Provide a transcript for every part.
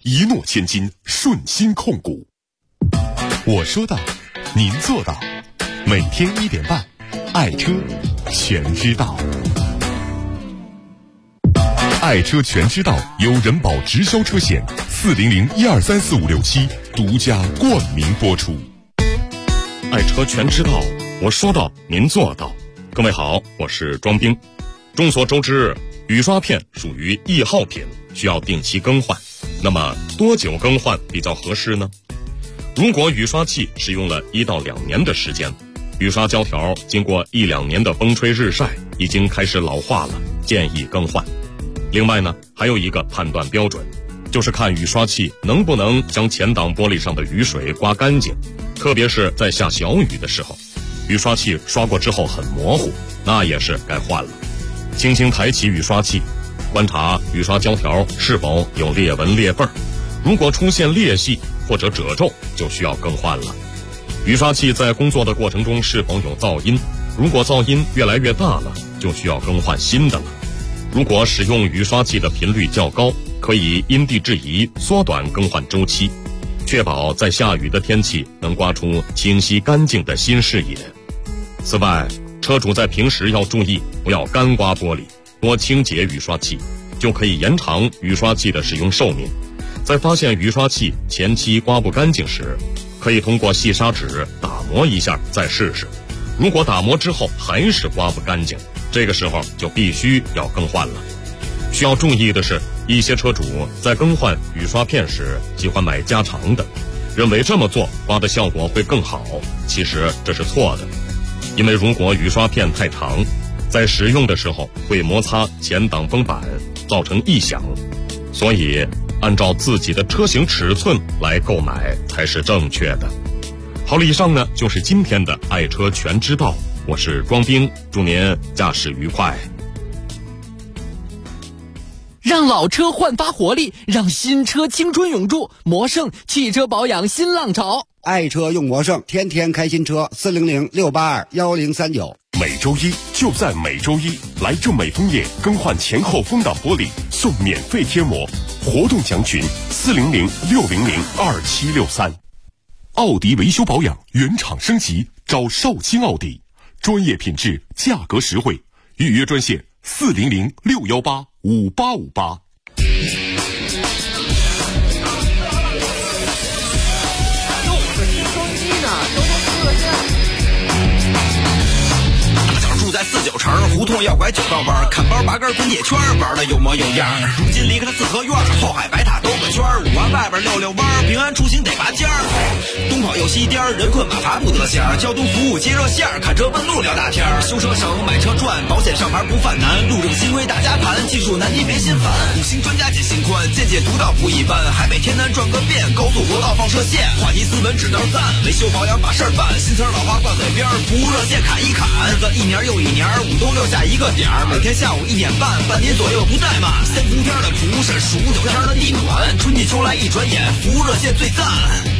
一诺千金，顺心控股。我说到，您做到。每天1点半，爱车全知道。爱车全知道由人保直销车险400123456独家冠名播出。 爱车全知道，我说到，您做到。各位好，我是庄兵。众所周知，雨刷片属于易耗品，需要定期更换。那么多久更换比较合适呢？如果雨刷器使用了1到2年的时间，雨刷胶条经过1-2年的风吹日晒，已经开始老化了，建议更换。另外呢，还有一个判断标准，就是看雨刷器能不能将前挡玻璃上的雨水刮干净，特别是在下小雨的时候，雨刷器刷过之后很模糊，那也是该换了。轻轻抬起雨刷器，观察雨刷胶条是否有裂纹裂缝，如果出现裂隙或者褶皱，就需要更换了。雨刷器在工作的过程中是否有噪音，如果噪音越来越大了，就需要更换新的了。如果使用雨刷器的频率较高，可以因地制宜缩短更换周期，确保在下雨的天气能刮出清晰干净的新视野。此外，车主在平时要注意不要干刮玻璃，多清洁雨刷器，就可以延长雨刷器的使用寿命。在发现雨刷器前期刮不干净时，可以通过细砂纸打磨一下再试试。如果打磨之后还是刮不干净，这个时候就必须要更换了。需要注意的是，一些车主在更换雨刷片时喜欢买加长的，认为这么做刮的效果会更好，其实这是错的。因为如果雨刷片太长，在使用的时候会摩擦前挡风板，造成异响，所以按照自己的车型尺寸来购买才是正确的。好了，以上呢就是今天的爱车全知道，我是庄兵，祝您驾驶愉快。 让老车焕发活力，让新车青春永驻。魔胜汽车保养新浪潮， 爱车用魔胜，天天开新车。400-682-1039。 每周一就在每周一，来正美枫叶更换前后风挡玻璃送免费贴膜，活动详询400-600-2763。奥迪维修保养原厂升级，找少卿奥迪，专业品质，价格实惠，预约专线400-618-5858。 住在49城，胡同要拐9道弯，看包拔根滚铁圈，玩的有模有样。如今离开了四合院，后海白塔兜个圈，5环外边溜溜弯，平安出行得拔尖儿。东跑又西颠，人困马乏不得闲，交通服务接热线，看车问路聊大天。修车省，买车赚，保险上牌不犯难，路政新规大家盘，技术难题别心烦。5星专家解心宽，见解独到不一般，海北天南转个遍，高速国道放射线，话题斯文指道赞，维修保养把事儿办，新词老话挂嘴边，服务热线砍一砍，个1年又1年，5冬6夏一个点儿，每天下午1点半，半年左右不怠慢。3伏天的蒲是数9天的地暖，春季秋来一转眼，服务热线最赞。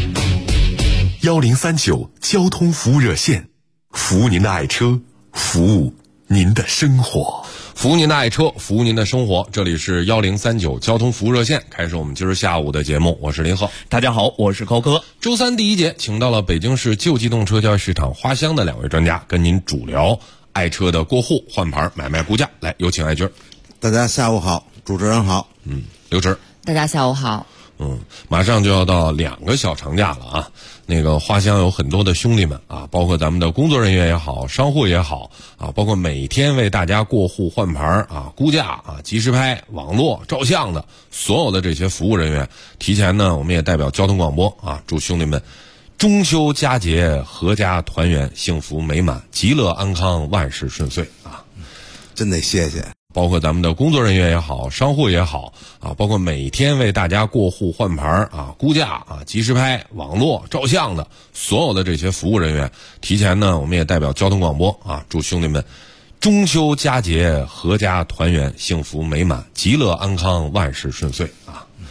1039交通服务热线，服务您的爱车，服务您的生活。 服务您的爱车，服务您的生活。这里是1039交通服务热线，开始我们今儿下午的节目。我是林鹤， 大家好，我是高哥。 周三第一节，请到了北京市旧机动车交易市场花乡的2位专家，跟您主聊爱车的过户、换牌、买卖、估价。来，有请艾军。 大家下午好，主持人好。 刘驰。 大家下午好。 马上就要到2个小长假了啊！那个花乡有很多的兄弟们啊，包括咱们的工作人员也好，商户也好啊，包括每天为大家过户、换牌啊、估价啊、即时拍、网络、照相的所有的这些服务人员，提前呢，我们也代表交通广播啊，祝兄弟们中秋佳节阖家团圆，幸福美满，极乐安康，万事顺遂啊！ 真得谢谢。 包括咱们的工作人员也好，商户也好啊，包括每天为大家过户、换牌啊、估价啊、即时拍、网络、照相的所有的这些服务人员，提前呢，我们也代表交通广播啊，祝兄弟们中秋佳节阖家团圆，幸福美满，极乐安康，万事顺遂啊！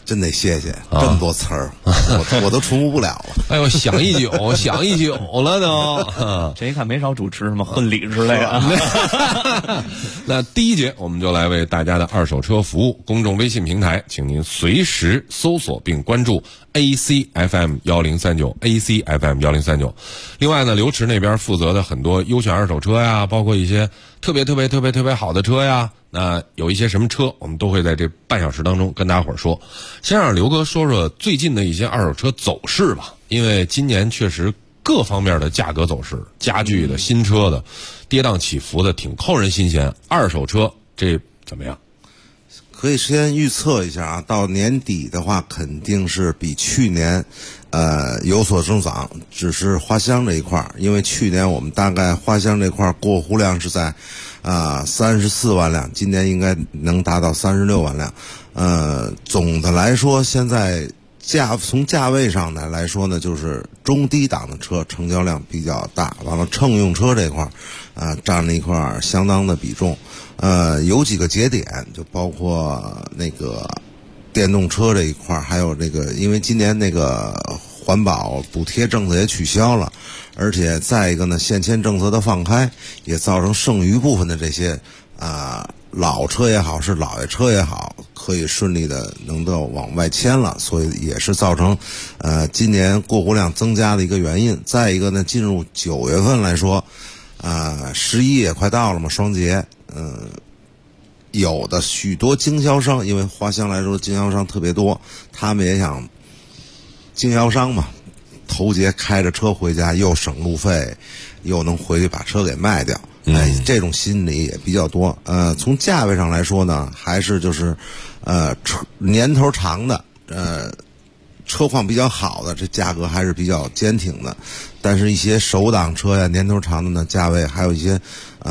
真得谢谢，这么多词儿，我都重复不了了。 哎呦，想一宿，想一宿了都。 这一看没少主持什么婚礼之类的。 那第一节我们就来为大家的二手车服务。公众微信平台，请您随时搜索并关注 ACFM 1039 ACFM 1039。另外呢，刘驰那边负责的很多优选二手车呀，包括一些特别好的车呀。那有一些什么车，我们都会在这半小时当中跟大家伙儿说。先让刘哥说说最近的一些二手车走势吧，因为今年确实各方面的价格走势，家具的、新车的，跌宕起伏的，挺扣人心弦。二手车这怎么样？ 可以先预测一下啊，到年底的话，肯定是比去年有所增长，只是花箱这一块，因为去年我们大概花箱这块过户量是在34万辆，今年应该能达到36万辆。总的来说，现在从价位上来说呢，就是中低档的车成交量比较大，完了乘用车这块占了一块相当的比重。有几个节点，就包括那个电动车这一块，还有这个，因为今年那个环保补贴政策也取消了，而且再一个呢，限迁政策的放开，也造成剩余部分的这些老车也好，是老爷车也好，可以顺利的能够往外迁了，所以也是造成今年过户量增加的一个原因。再一个呢，进入9月份来说，11也快到了嘛，双节，有的许多经销商，因为花乡来说经销商特别多，他们也想经销商嘛，头节开着车回家，又省路费，又能回去把车给卖掉。这种心理也比较多。从价位上来说呢，还是就是年头长的，车况比较好的，这价格还是比较坚挺的。但是一些首档车呀，年头长的呢，价位还有一些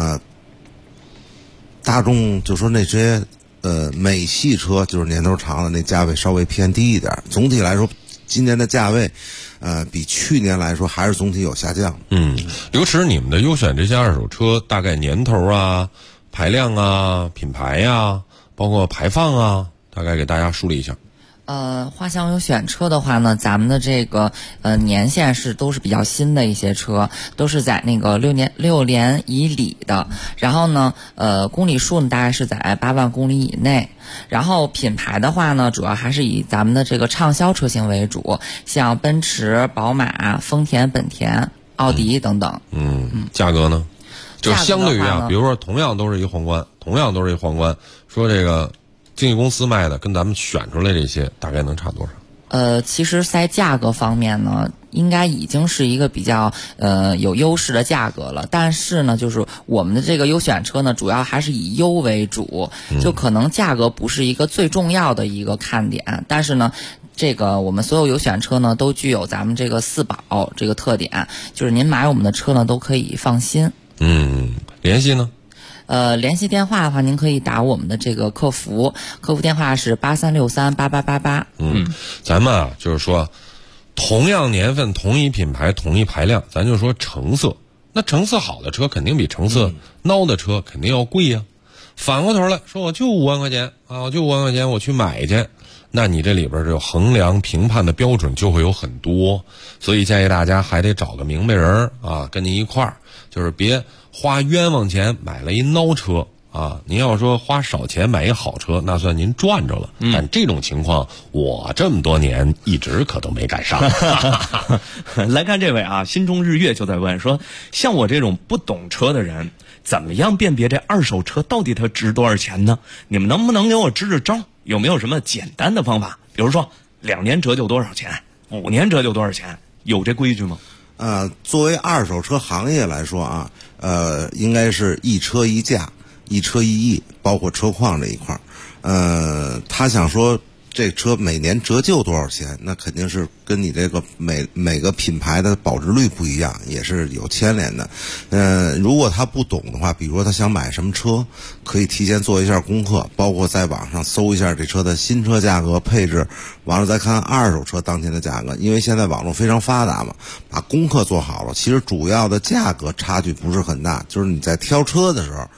大众就说那些美系车，就是年头长的那价位稍微偏低一点。总体来说，今年的价位比去年来说还是总体有下降。 刘驰，你们的优选这些二手车大概年头啊、排量啊、品牌呀，包括排放啊，大概给大家梳理一下。 花乡有选车的话呢，咱们的这个年限都是比较新的一些车，都是在那个6年以里的。然后呢，公里数呢大概是在8万公里以内。然后品牌的话呢，主要还是以咱们的这个畅销车型为主，像奔驰、宝马、丰田、本田、奥迪等等。 价格呢？就相对于比如说同样都是一皇冠，说这个经纪公司卖的跟咱们选出来这些大概能差多少？ 其实在价格方面呢，应该已经是一个比较有优势的价格了。但是呢，就是我们的这个优选车呢，主要还是以优为主，就可能价格不是一个最重要的一个看点。但是呢，这个我们所有优选车呢，都具有咱们这个4保这个特点，就是您买我们的车呢都可以放心。 联系呢？ 联系电话的话，您可以打我们的这个客服电话是83638888。 咱们就是说，同样年份、同一品牌、同一排量，咱就说成色。那成色好的车肯定比成色孬的车肯定要贵呀。反过头来说，我就5万块钱啊，我去买去，那你这里边就衡量评判的标准就会有很多，所以建议大家还得找个明白人啊，跟你一块儿，就是别花冤枉钱买了一孬车啊！您要说花少钱买一好车，那算您赚着了。但这种情况，我这么多年一直可都没赶上。 来看这位啊，心中日月就在问说，像我这种不懂车的人，怎么样辨别这二手车到底它值多少钱呢？你们能不能给我支支招？有没有什么简单的方法？比如说2年折旧多少钱，5年折旧多少钱？有这规矩吗？ 作为二手车行业来说啊，应该是一车一价，一车一议，包括车况这一块他想说这车每年折旧多少钱，那肯定是跟你这个每个品牌的保值率不一样，也是有牵连的。如果他不懂的话，比如说他想买什么车，可以提前做一下功课，包括在网上搜一下这车的新车价格配置，完了再看二手车当前的价格。因为现在网络非常发达嘛，把功课做好了，其实主要的价格差距不是很大，就是你在挑车的时候，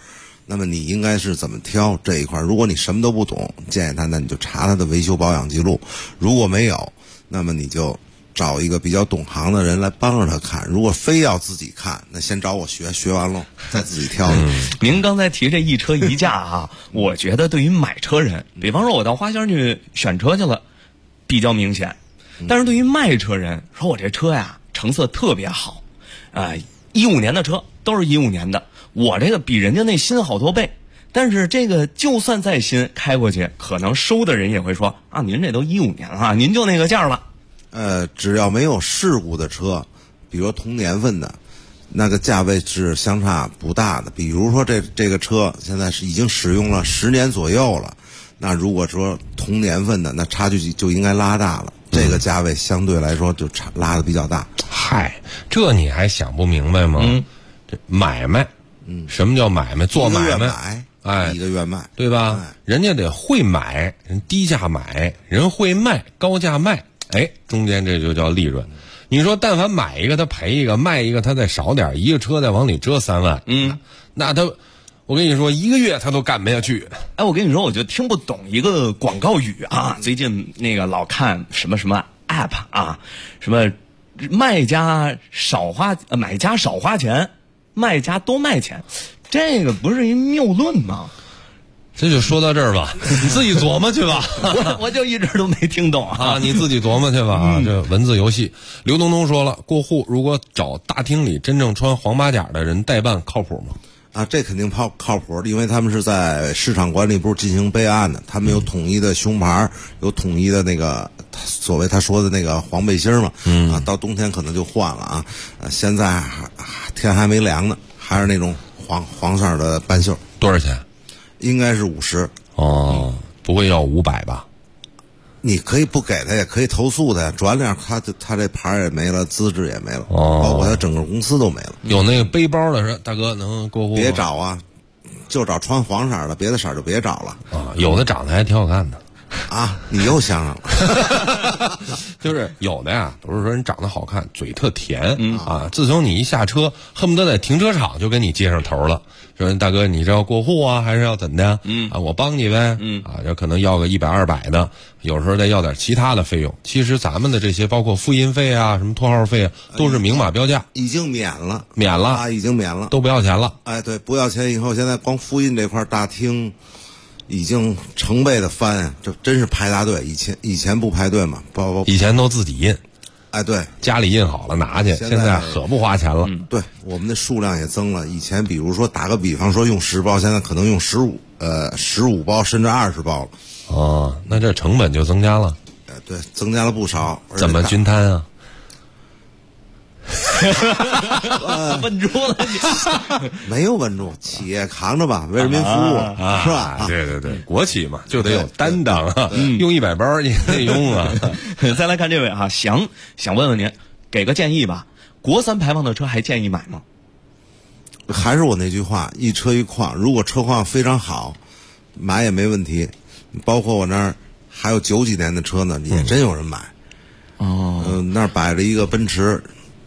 那么你应该是怎么挑这一块？如果你什么都不懂，建议他那你就查他的维修保养记录，如果没有，那么你就找一个比较懂行的人来帮着他看。如果非要自己看，那先找我学，学完了再自己挑。 您刚才提这一车一价啊，我觉得对于买车人，比方说我到花乡去选车去了，比较明显。但是对于卖车人，说我这车呀成色特别好，15年的车都是15年的，我这个比人家那新好多倍。但是这个就算再新，开过去可能收的人也会说啊，您这都15年啊，您就那个价了。 只要没有事故的车，比如说同年份的，那个价位是相差不大的。比如说这个车现在是已经使用了10年左右了，那如果说同年份的，那差距就应该拉大了。这个价位相对来说就拉的比较大。 嗨，这你还想不明白吗？这买卖，什么叫买卖？做买卖， 一个月卖， 对吧？人家得会买，人低价买，人会卖，高价卖，中间这就叫利润。你说但凡买一个他赔一个，卖一个他再少点，一个车再往里折3万，那他，我跟你说1个月他都干不下去。 我跟你说，我就听不懂一个广告语啊，最近那个老看什么 app 啊，什么买家少花钱，卖家多卖钱，这个不是一谬论吗？ 这就说到这儿吧，你自己琢磨去吧。 我就一直都没听懂啊， 你自己琢磨去吧。这文字游戏，刘东东说了，过户如果找大厅里真正穿黄马甲的人代办，靠谱吗？ 这肯定靠谱，因为他们是在市场管理部进行备案的，他们有统一的胸牌，有统一的那个所谓他说的那个黄背心嘛，到冬天可能就换了啊。现在天还没凉呢，还是那种黄色的半袖。 多少钱？ 应该是50。 不会要500吧？ 你可以不给他，也可以投诉他呀。转脸他这牌也没了，资质也没了，包括他整个公司都没了。 有那个背包的说，大哥能过户吗？ 别找啊，就找穿黄色的，别的色就别找了。 有的长得还挺好看的。 你又想上了。 就是有的呀，都是说人长得好看，嘴特甜自从你一下车，恨不得在停车场就跟你接上头了，说大哥你这要过户啊，还是要怎的我帮你呗这可能要个100、200的，有时候再要点其他的费用。其实咱们的这些包括复印费啊，什么拖号费啊，都是明码标价， 已经免了已经免了， 都不要钱了。 对，不要钱以后，现在光复印这块大厅已经成倍的翻，这真是排大队。以前不排队嘛， 以前都自己印。 对， 家里印好了拿去，现在可不花钱了。 对，我们的数量也增了。以前比如说打个比方说用10包，现在可能用15包甚至20包了。那这成本就增加了。 对，增加了不少。 怎么均摊啊？ 稳住了你。 没有稳住，企业扛着吧，为人民服务是吧？ 对，国企嘛，就得有担当用100包你得用啊。 再来看这位想问问您，给个建议吧，国3排放的车还建议买吗？ 还是我那句话，一车一况，如果车况非常好，买也没问题。包括我那儿还有90几年的车呢，也真有人买。那儿摆着一个奔驰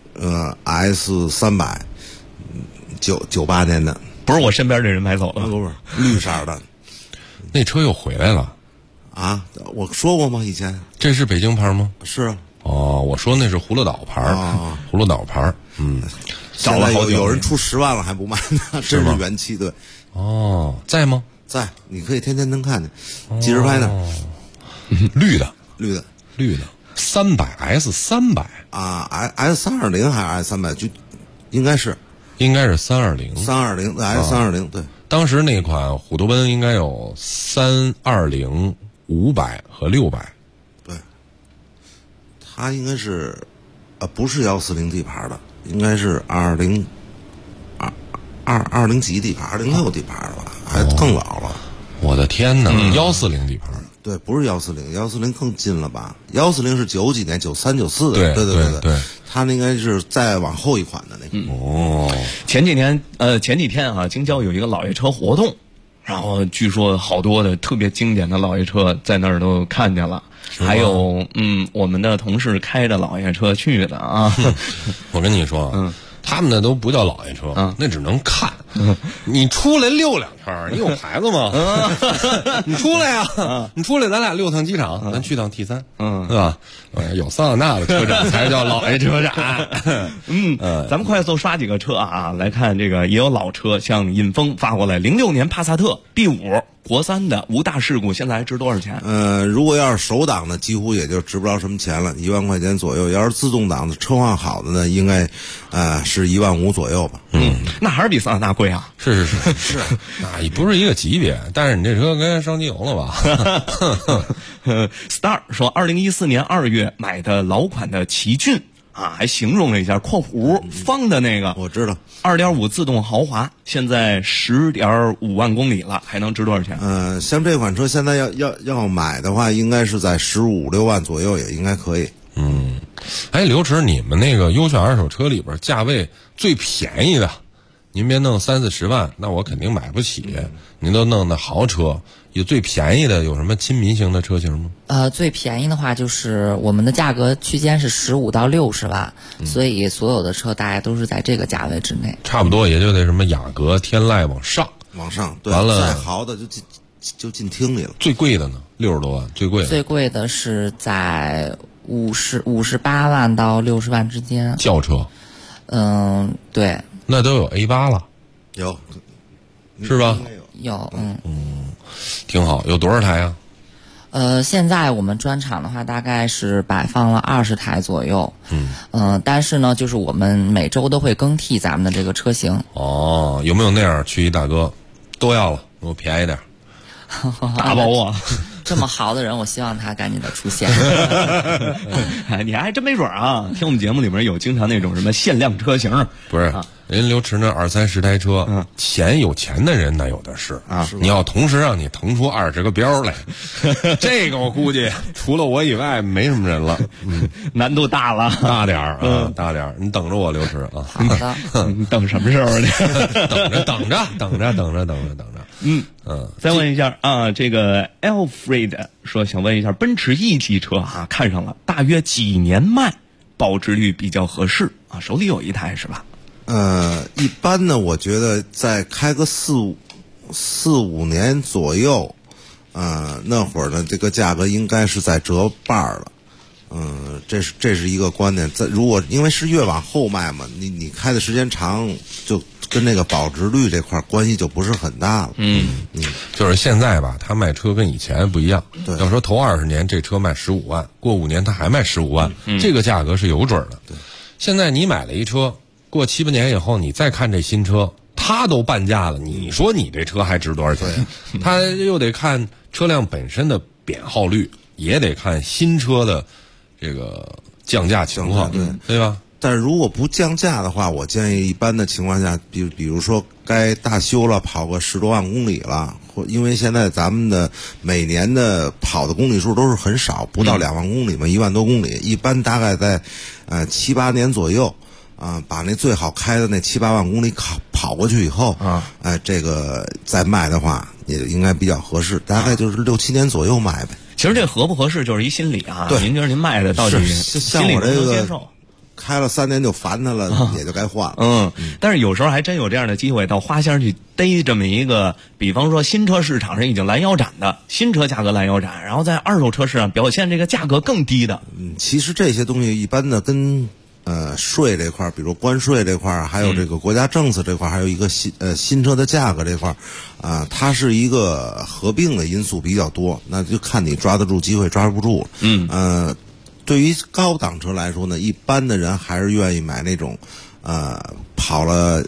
S300， 98年的， 不是我身边这人买走了， 不是绿色的， 那车又回来了我说过吗？以前这是北京牌吗？ 是啊。 我说那是葫芦岛牌，葫芦岛牌。 找了好久，有人出10万了还不卖呢，真是元气。对。 在吗？ 在，你可以天天能看见，即时拍呢。 绿的300 S300 S320还是 S300， 就应该是 320 S320，对。 当时那款虎头奔应该有320、500和600。 对，它应该是不是140底盘的，应该是20几底盘，26底盘吧，还更老了。 我的天哪，140底盘。 对，不是140更近了吧？140是90几年，93、94的。对，它那应该是再往后一款的那个。 前几天京郊有一个老爷车活动，然后据说好多的特别经典的老爷车在那儿都看见了，还有我们的同事开着老爷车去的啊。 我跟你说， 他们那都不叫老爷车，那只能看。你出来溜两圈，你有牌子吗？你出来呀，你出来，咱俩溜趟机场，咱去趟 T3，对吧？有桑塔纳的车展才叫老爷车展。 咱们快速刷几个车啊，来看这个也有老车，像尹峰发过来06年帕萨特 B5。国3的无大事故，现在还值多少钱？ 如果要是手挡的，几乎也就值不着什么钱了，1万块钱左右。要是自动挡的，车况好的呢，应该是1万5左右吧。 那还是比桑塔纳贵啊。 是，那也不是一个级别，但是你这车该上机油了吧 ？Star 说，2014年2月买的老款的奇骏。还形容了一下括弧方的那个， 我知道 ，2.5自动豪华，现在10.5万公里了，还能值多少钱？ 像这款车现在要买的话，应该是在15、16万左右，也应该可以。 刘驰，你们那个优选二手车里边价位最便宜的，您别弄30、40万，那我肯定买不起。您都弄的豪车，有最便宜的有什么亲民型的车型吗？ 最便宜的话就是我们的价格区间是15到60万，所以所有的车大概都是在这个价位之内。 差不多也就得什么雅阁、天籁往上， 对， 完了再豪的就进厅里了。 最贵的呢，60多万，最贵的是在58万到60万之间。 轿车， 对， 那都有 A8 了， 有， 是吧？ 有， 挺好。有多少台啊？ 现在我们专场的话，大概是摆放了20台左右。但是呢，就是我们每周都会更替咱们的这个车型。 有没有那样去一大哥都要了，给我便宜点， 大包啊！ 这么豪的人，我希望他赶紧的出现。 你还真没准啊！听我们节目里面有经常那种什么限量车型， 不是？人刘驰那20-30台车，有钱的人那有的是啊。你要同时让你腾出20个标来，这个我估计除了我以外没什么人了。 难度大了， 大点儿，大点儿。你等着我，刘驰啊。 好的。 你等什么时候呢？ 等着。 再问一下啊，这个 Alfred 说想问一下，奔驰 E 级车看上了，大约几年卖，保值率比较合适啊？手里有一台是吧？ 一般呢，我觉得再开个4、5年左右，那会儿呢，这个价格应该是在折半了。这是一个观点。如果因为是越往后卖嘛，你开的时间长，就跟那个保值率这块关系就不是很大了。 就是现在吧，他卖车跟以前不一样。 对， 要说头20年这车卖15万，过5年他还卖15万，这个价格是有准的。 对， 现在你买了一车，过7、8年以后，你再看这新车，它都半价了，你说你这车还值多少钱？他又得看车辆本身的编号率，也得看新车的这个降价情况，对吧？ 但是如果不降价的话，我建议一般的情况下，比如说该大修了，跑个10多万公里了，因为现在咱们的每年的跑的公里数都是很少，不到2万公里嘛，1万多公里，一般大概在7、8年左右。把那最好开的那7、8万公里跑过去以后，这个再卖的话也应该比较合适，大概就是6、7年左右卖呗。 其实这合不合适就是一心理啊。 对， 您觉得您卖的到底像我这个开了3年就烦它了，也就该换了。 但是有时候还真有这样的机会，到花乡去逮这么一个，比方说新车市场上已经拦腰斩的新车价格拦腰斩，然后在二手车市场表现这个价格更低的。 其实这些东西一般的跟税这块，比如关税这块，还有这个国家政策这块，还有一个新车的价格这块，它是一个合并的因素比较多，那就看你抓得住机会抓不住了。对于高档车来说呢，一般的人还是愿意买那种跑了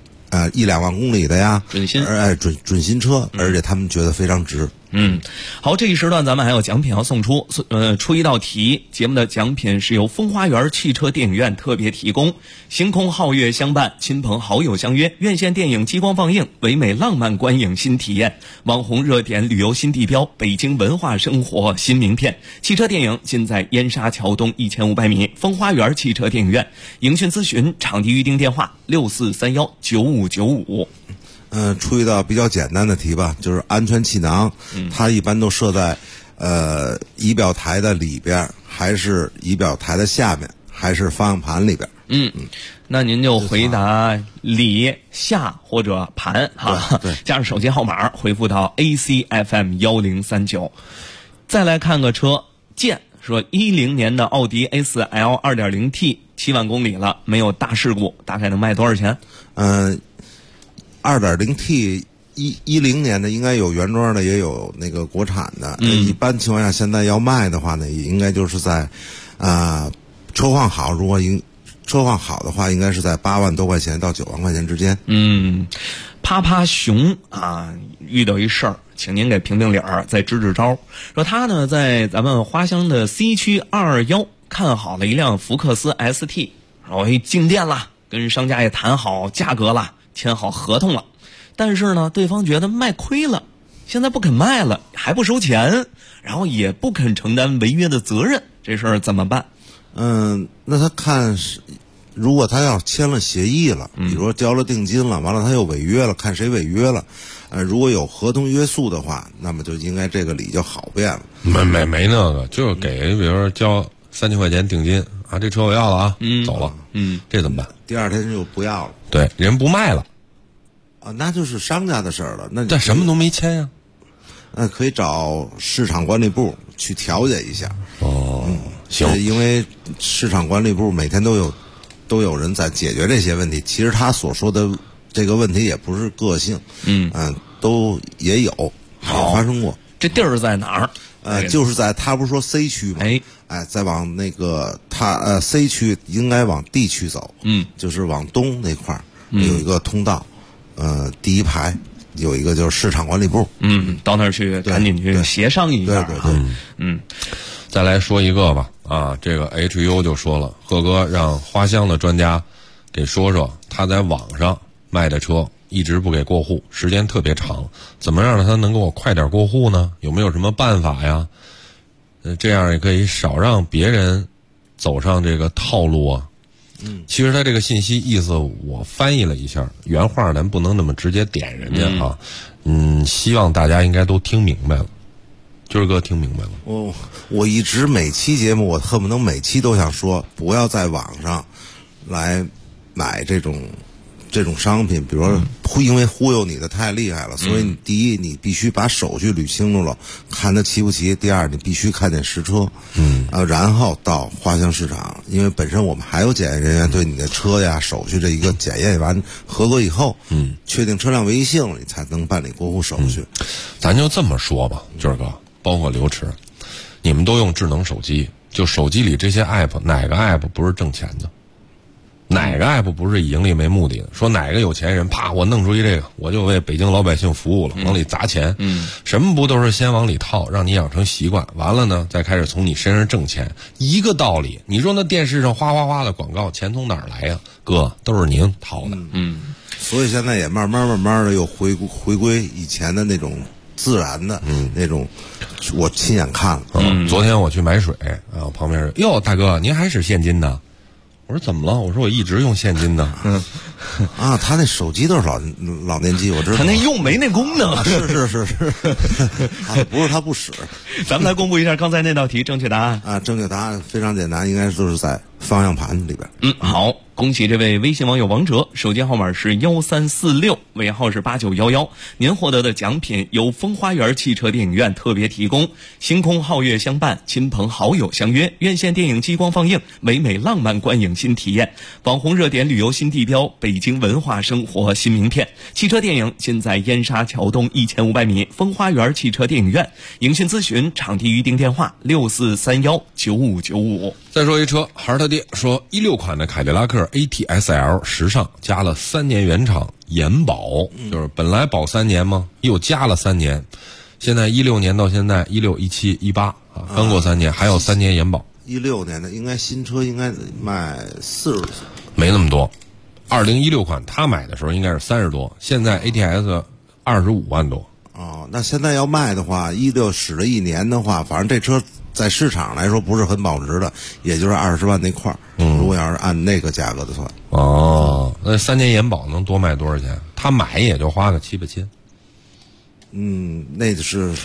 1、2万公里的呀， 准新， 准新车，而且他们觉得非常值。 好，这一时段咱们还有奖品要送出，出一道题，节目的奖品是由风花园汽车电影院特别提供，星空皓月相伴，亲朋好友相约，院线电影激光放映，唯美浪漫观影新体验，网红热点旅游新地标，北京文化生活新名片，汽车电影尽在燕莎桥东1500米风花园汽车电影院，影讯咨询场地预订电话64319595。 出一道比较简单的题吧，就是安全气囊，它一般都设在仪表台的里边，还是仪表台的下面，还是方向盘里边？ 那您就回答李夏或者盘哈，加上手机号码回复到 ACFM1039。再来看个车，建说10年的奥迪 A4L 2.0T 7万公里了，没有大事故，大概能卖多少钱 ？2.0T 10年的应该有原装的，也有那个国产的。一般情况下，现在要卖的话呢，也应该就是在车况好，如果车况好的话，应该是在8万多块钱到9万块钱之间。 啪啪熊啊，遇到一事儿，请您给评评理儿，再支支招。说他呢在咱们花乡的 C 区221看好了一辆福克斯 ST， 然后进店了，跟商家也谈好价格了，签好合同了，但是呢对方觉得卖亏了，现在不肯卖了，还不收钱，然后也不肯承担违约的责任，这事儿怎么办？ 那他看是，如果他要签了协议了，比如说交了定金了，完了他又违约了，看谁违约了。如果有合同约束的话，那么就应该这个理就好辩了。 没那个，就是给比如说交3000块钱定金啊，这车我要了啊，走了，这怎么办？ 第二天就不要了。 对，人不卖了啊，那就是商家的事儿了。那但什么都没签呀。 可以找市场管理部去调解一下。 行， 因为市场管理部每天都有人在解决这些问题。其实他所说的这个问题也不是个性，都也有发生过。 这地儿在哪儿？就是在他不是说 C 区吗？再往那个C 区应该往 D 区走，就是往东那块儿有一个通道，第一排有一个就是市场管理部， 到那儿去赶紧去协商一下。 对。 再来说一个吧，这个 HU 就说了，贺哥让花乡的专家给说说，他在网上卖的车一直不给过户，时间特别长，怎么让他能给我快点过户呢？有没有什么办法呀？这样也可以少让别人走上这个套路啊。其实他这个信息意思我翻译了一下，原话咱不能那么直接点人家啊。希望大家应该都听明白了。军儿哥听明白了。 我一直每期节目我恨不能每期都想说，不要在网上来买这种商品，比如说因为忽悠你的太厉害了，所以你第一你必须把手续捋清楚了，看他齐不齐；第二你必须看见实车，然后到花乡市场，因为本身我们还有检验人员对你的车呀手续这一个检验完合格以后，确定车辆违性了，你才能办理过户手续。 咱就这么说吧，军儿哥，包括刘驰，你们都用智能手机，就手机里这些 app 哪个 app 不是挣钱的？哪个 app 不是以盈利为目的的？说哪个有钱人啪我弄出一这个，我就为北京老百姓服务了，往里砸钱，什么不都是先往里套，让你养成习惯，完了呢再开始从你身上挣钱，一个道理。你说那电视上哗哗哗的广告，钱从哪儿来呀？哥，都是您掏的。 所以现在也慢慢的又回归以前的那种自然的那种，我亲眼看了。 昨天我去买水啊，旁边哟大哥您还使现金呢？我说怎么了？我说我一直用现金呢。 他那手机都是老年机，我知道。 他那用没那功能。 是。不是他不使。 咱们来公布一下刚才那道题正确答案。 正确答案非常简单，应该就是在方向盘里边。 好，恭喜这位微信网友王哲，手机号码是1346，尾号是8911。您获得的奖品由风花园汽车电影院特别提供，星空皓月相伴，亲朋好友相约，院线电影激光放映，美美浪漫观影新体验，网红热点旅游新地标，北京文化生活新名片。汽车电影尽在燕莎桥东1500米风花园汽车电影院。影讯咨询场地预订电话64319595。 再说一车，孩儿他爹说16款的凯迪拉克 ATS-L 时尚加了3年原厂延保，就是本来保3年嘛，又加了3年，现在16年到现在16、17、18刚过3年，还有3年延保。 16年的应该新车应该卖40， 没那么多。2016款他买的时候应该是30多，现在 ATS 25万多。 那现在要卖的话，16使了1年的话，反正这车在市场来说不是很保值的，也就是20万那块儿。如果要是按那个价格的算， 那3年延保能多卖多少钱？他买也就花个7、8千。 那就是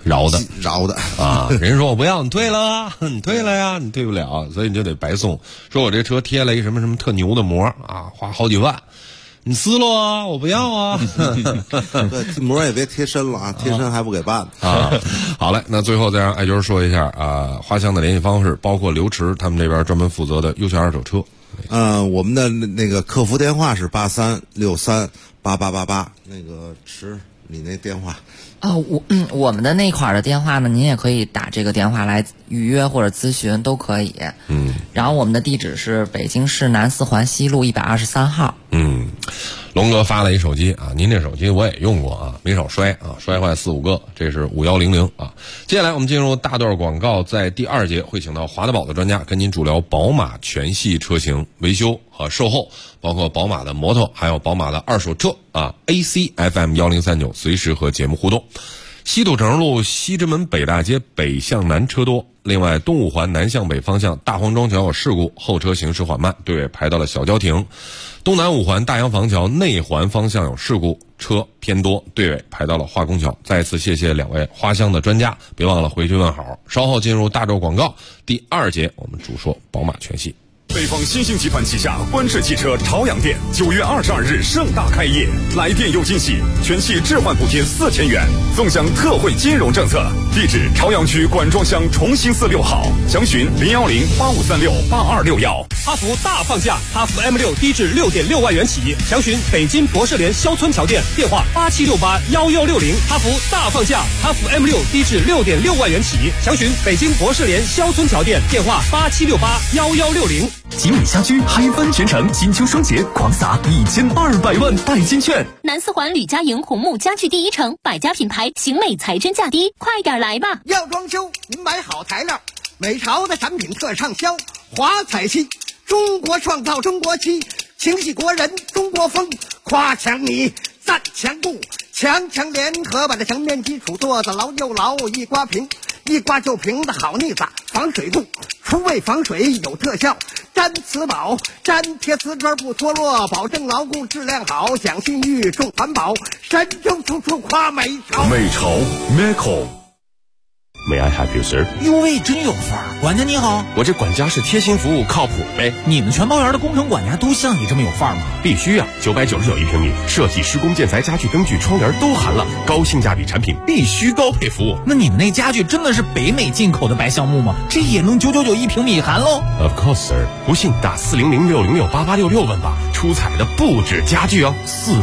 饶的啊， 人说我不要，你退了啊，你退了呀，你退不了，所以你就得白送。说我这车贴了一什么什么特牛的膜啊，花好几万，你撕了啊，我不要啊。 对，膜也别贴身了啊，贴身还不给办啊。好嘞，那最后再让艾娟说一下啊，花乡的联系方式，包括刘驰他们这边专门负责的优选二手车。 我们的那个客服电话是83638888，那个迟你那电话。 我们的那块儿的电话呢，您也可以打这个电话来预约或者咨询都可以。然后我们的地址是北京市南四环西路123号。 龙哥发了一手机啊，您这手机我也用过啊，没少摔啊，摔坏4-5个，这是5100啊。接下来我们进入大段广告，在第2节会请到华德宝的专家跟您主聊宝马全系车型维修和售后，包括宝马的摩托，还有宝马的二手车啊。AC FM 1039随时和节目互动。西土城路西直门北大街北向南车多，另外东五环南向北方向大黄庄桥有事故，后车行驶缓慢，队尾排到了小交亭。东南五环大洋坊桥内环方向有事故，车偏多，队尾排到了化工桥。再次谢谢2位花乡的专家，别忘了回去问好。稍后进入大周广告，第2节我们主说宝马全系。 北方新兴集团旗下观致汽车朝阳店9月22日盛大开业，来电有惊喜，全系置换补贴4000元，纵享特惠金融政策。地址：朝阳区管庄乡重兴寺6号，详询01085368261。 哈弗大放价，哈弗 M6低至6.6万元起，详询北京博士联肖村桥店，电话87681160。哈弗大放价，哈弗 M6低至6.6万元起，详询北京博士联肖村桥店，电话87681160。 吉米家居嗨翻全城，金秋双节狂撒1200万代金券。 南四环吕家营红木家具第一城，百家品牌，型美才真价低，快点来吧！ 要装修，您买好材料，美潮的产品特畅销，华彩漆，中国创造中国漆，情系国人中国风，夸强你赞强固，强联合把这墙面基础做得牢又牢，一刮平，一刮就平的好腻子，防水固，除味防水有特效，粘瓷宝，粘贴瓷砖不脱落，保证牢固质量好，讲信誉重环保，神州处处夸美潮。 美潮 May I help you, sir？ 哟喂，真有范儿！管家你好， 我这管家是贴心服务，靠谱呗。 你们全包园的工程管家都像你这么有范儿吗？ 必须啊！999一平米，设计、施工、建材、家具、灯具、窗帘都含了，高性价比产品必须高配服务。 那你们那家具真的是北美进口的白橡木吗？这也能999一平米含喽 ？Of course, sir。不信打40060688866问吧，出彩的不止家具哦。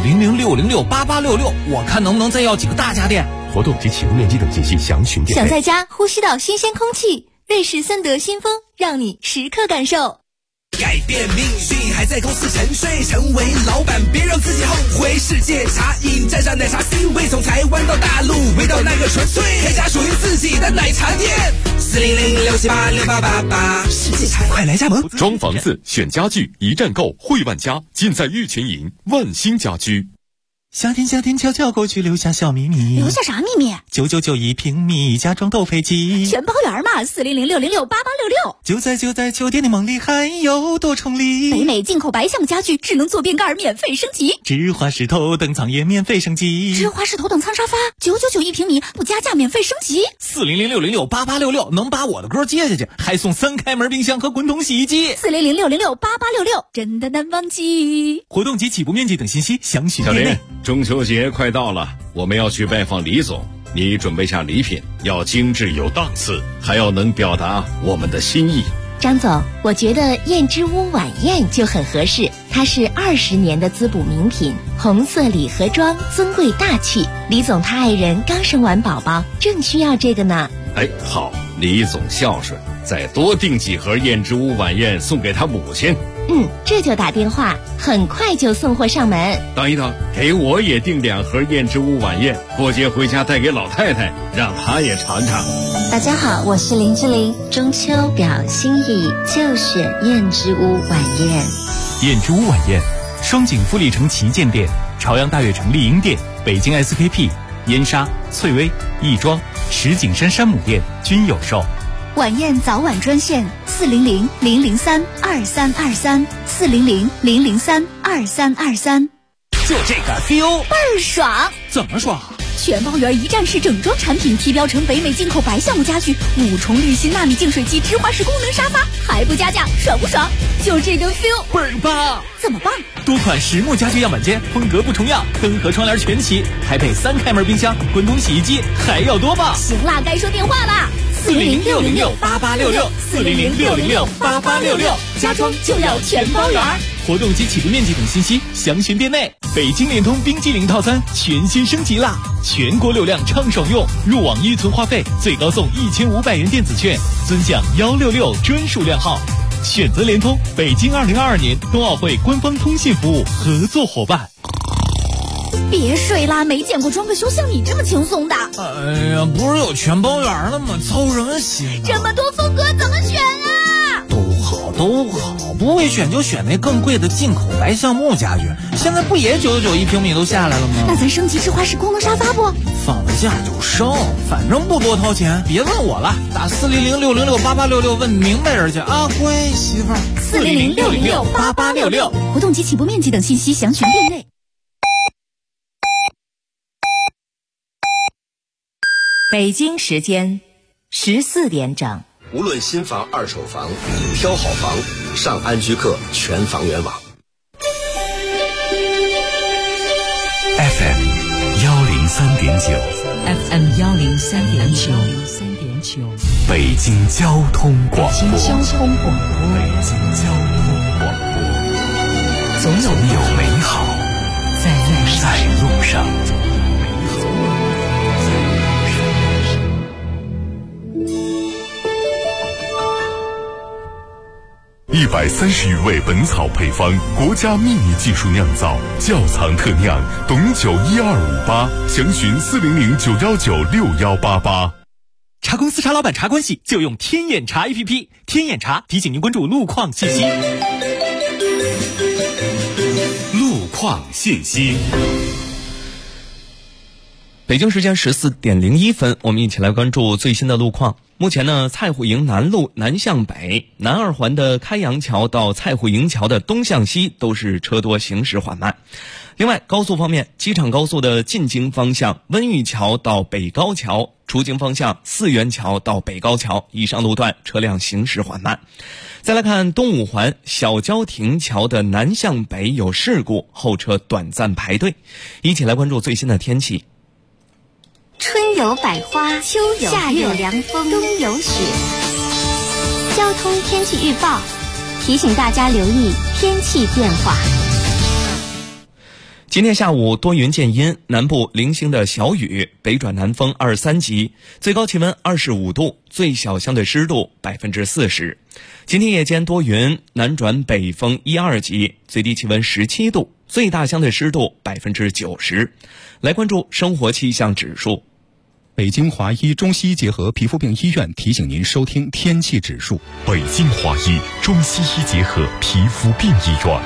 40060688866，我看能不能再要几个大家电。 活动及启用面积等信息详询电话。 想在家呼吸到新鲜空气，瑞士森德新风让你时刻感受。 改变命运还在公司沉睡，成为老板别让自己后悔。世界茶饮沾上奶茶 C 味，从台湾到大陆，味道那个纯粹，开家属于自己的奶茶店。40067868888，世界茶快来加盟！ 装房子选家具一站购，汇万家，尽在玉群营万兴家居。 夏天悄悄过去，留下小秘密。 留下啥秘密 ？999一平米，家装都配齐， 全包圆嘛！40060688866。 就在酒店的梦里，还有多重礼。 北美进口白橡木家具，智能坐便盖免费升级， 芝华士头等舱也免费升级， 芝华士头等舱沙发999一平米，不加价免费升级。 40060688866能把我的歌接下去，还送3开门冰箱和滚筒洗衣机。 40060688866真的难忘记。 活动及起步面积等信息详询店内。 中秋节快到了，我们要去拜访李总，你准备下礼品，要精致有档次，还要能表达我们的心意。 张总，我觉得燕之屋晚宴就很合适，它是20年的滋补名品，红色礼盒装，尊贵大气。李总他爱人刚生完宝宝，正需要这个呢。 哎，好，李总孝顺，再多订几盒燕之屋晚宴送给他母亲。 这就打电话，很快就送货上门。 等一等，给我也订2盒燕之屋晚宴，过节回家带给老太太，让她也尝尝。 大家好，我是林志玲，中秋表心意就选燕之屋晚宴。 燕之屋晚宴，双井富力城旗舰店、朝阳大悦城丽婴店、北京 SKP、燕莎、翠微、亦庄、石景山山姆店均有售。 晚宴早晚专线400-003-2323，400-003-2323。 就这个 feel 倍儿爽！ 怎么爽？ 全包圆一站式整装产品，提标成北美进口白橡木家具，5重滤芯纳米净水机，直滑式功能沙发，还不加价，爽不爽？就这个 feel 倍儿棒！ 怎么棒？ 多款实木家具样板间，风格不重样，灯和窗帘全齐，还配3开门冰箱、滚筒洗衣机，还要多棒！ 行啦，该说电话啦，400-606-8866，400-606-8866，家装就要全包圆。 活动及起步面积等信息详询店内。北京联通冰激凌套餐全新升级啦！全国流量畅爽用，入网1存话费最高送1500元电子券，尊享166专属量号。选择联通，北京2022年冬奥会官方通信服务合作伙伴。 别睡啦，没见过装个修像你这么轻松的。 哎呀，不是有全包圆了吗？操什么心啊？ 这么多风格怎么选啊？ 都好，不会选就选那更贵的进口白橡木家具，现在不也991平米都下来了吗？ 那咱升级直滑式功能沙发不？ 放了假就升，反正不多掏钱，别问我了，打400-606-8866问明白人去啊，乖媳妇儿。 400-606-8866，活动及起步面积等信息详询店内。 北京时间14点整。 无论新房、二手房，挑好房，上安居客全房源网。 FM 103.9 FM 103.9， 北京交通广播。 北京交通广播，总有美好在路上。 130余味本草配方，国家秘密技术酿造，窖藏特酿，董酒12588，详询400-919-6188。 茶公司茶老板茶关系就用天眼茶 APP， 天眼茶提醒您关注路况信息。 路况信息。 北京时间14点01分，我们一起来关注最新的路况。目前呢，蔡虎营南路南向北、南二环的开阳桥到蔡虎营桥的东向西都是车多，行驶缓慢。另外，高速方面，机场高速的进京方向温榆桥到北高桥，出京方向四元桥到北高桥以上路段车辆行驶缓慢。再来看东五环小郊亭桥的南向北有事故，后车短暂排队。一起来关注最新的天气。 春有百花，秋有夏有凉风，冬有雪。交通天气预报提醒大家留意天气变化。 今天下午多云见阴，南部零星的小雨，北转南风2、3级，最高气温25度，最小相对湿度40%。今天夜间多云，南转北风1、2级，最低气温17度，最大相对湿度90%。来关注生活气象指数。 北京华医中西医结合皮肤病医院提醒您收听天气指数。 北京华医中西医结合皮肤病医院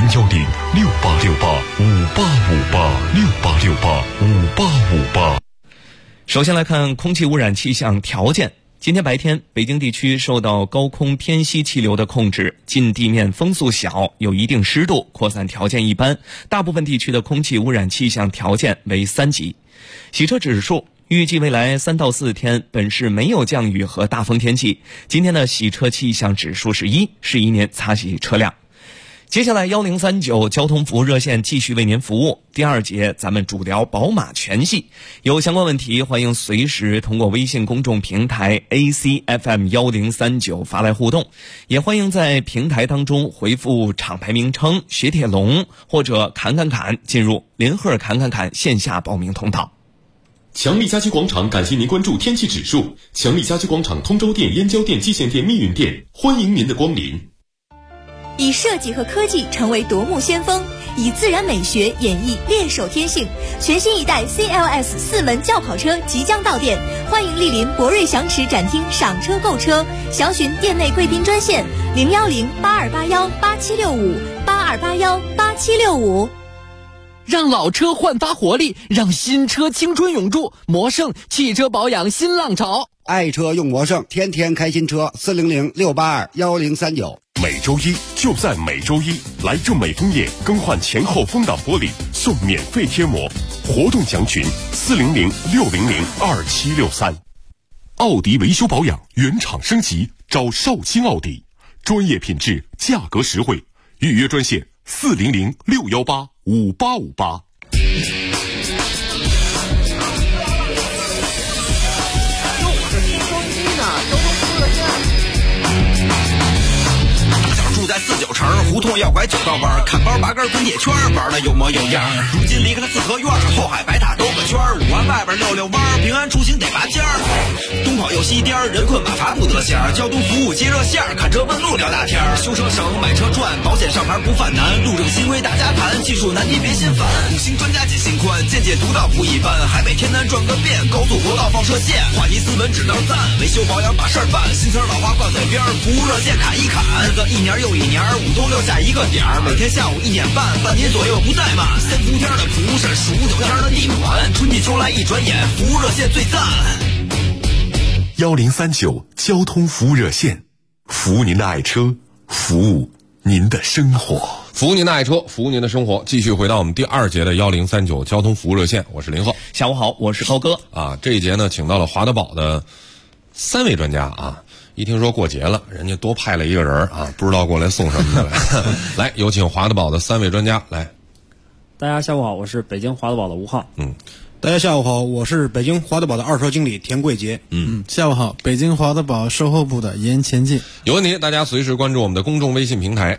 ，010-6868-5858，6868-5858。 首先来看空气污染气象条件。今天白天，北京地区受到高空偏西气流的控制，近地面风速小，有一定湿度，扩散条件一般，大部分地区的空气污染气象条件为3级。洗车指数，预计未来3到4天本市没有降雨和大风天气。今天的洗车气象指数是1，适宜您擦洗车辆。接下来1039交通服务热线继续为您服务。第2节咱们主聊宝马全系，有相关问题欢迎随时通过微信公众平台 ACFM1039 发来互动，也欢迎在平台当中回复厂牌名称雪铁龙或者侃进入林鹤侃线下报名通道。 强力家居广场感谢您关注天气指数。强力家居广场通州店、燕郊店、蓟县店、密云店，欢迎您的光临。 以设计和科技成为夺目先锋，以自然美学演绎猎手天性。全新一代 CLS 4门轿跑车即将到店，欢迎莅临博瑞祥驰展厅赏车购车，详询店内贵宾专线010-8281-8765，8281-8765。 让老车焕发活力，让新车青春永驻。魔胜汽车保养新浪潮， 爱车用魔胜，天天开新车。400-682-1039。 每周一就在每周一，来正美枫叶更换前后风挡玻璃，送免费贴膜。 活动详询400-600-2763。奥迪维修保养原厂升级，找绍兴奥迪，专业品质，价格实惠，预约专线400-618-5858。 住在49城，胡同要拐9道弯，看包拔根滚铁圈，玩的有模有样。如今离开了四合院，后海白塔兜个圈，5环外边溜溜弯，平安出行得拔尖儿。东跑又西颠，人困马乏不得闲，交通服务接热线，看车问路聊大天。修车省，买车赚，保险上牌不犯难，路政新规大家谈，技术难题别心烦。5星专家解心宽，见解独到不一般，海北天南转个遍，高速国道放射线，话题斯文只当赞，维修保养把事儿办，新词老话挂嘴边，服务热线砍一砍，日子一年又一年，5通6下一个点儿，每天下午1点半，半年左右不怠慢。3伏天的蒲是数9天的地暖，春季秋来一转眼，服务热线最赞。 1039交通服务热线，服务您的爱车，服务您的生活， 服务您的爱车，服务您的生活。继续回到我们第2节的1039交通服务热线，我是林鹤。 下午好，我是高哥。 这一节呢，请到了华德宝的3位专家啊。一听说过节了，人家多派了一个人啊，不知道过来送什么来。来，有请华德宝的3位专家来。 大家下午好，我是北京华德宝的吴浩。 大家下午好，我是北京华德宝的2车经理田贵杰。 下午好，北京华德宝售后部的严前进。 有问题大家随时关注我们的公众微信平台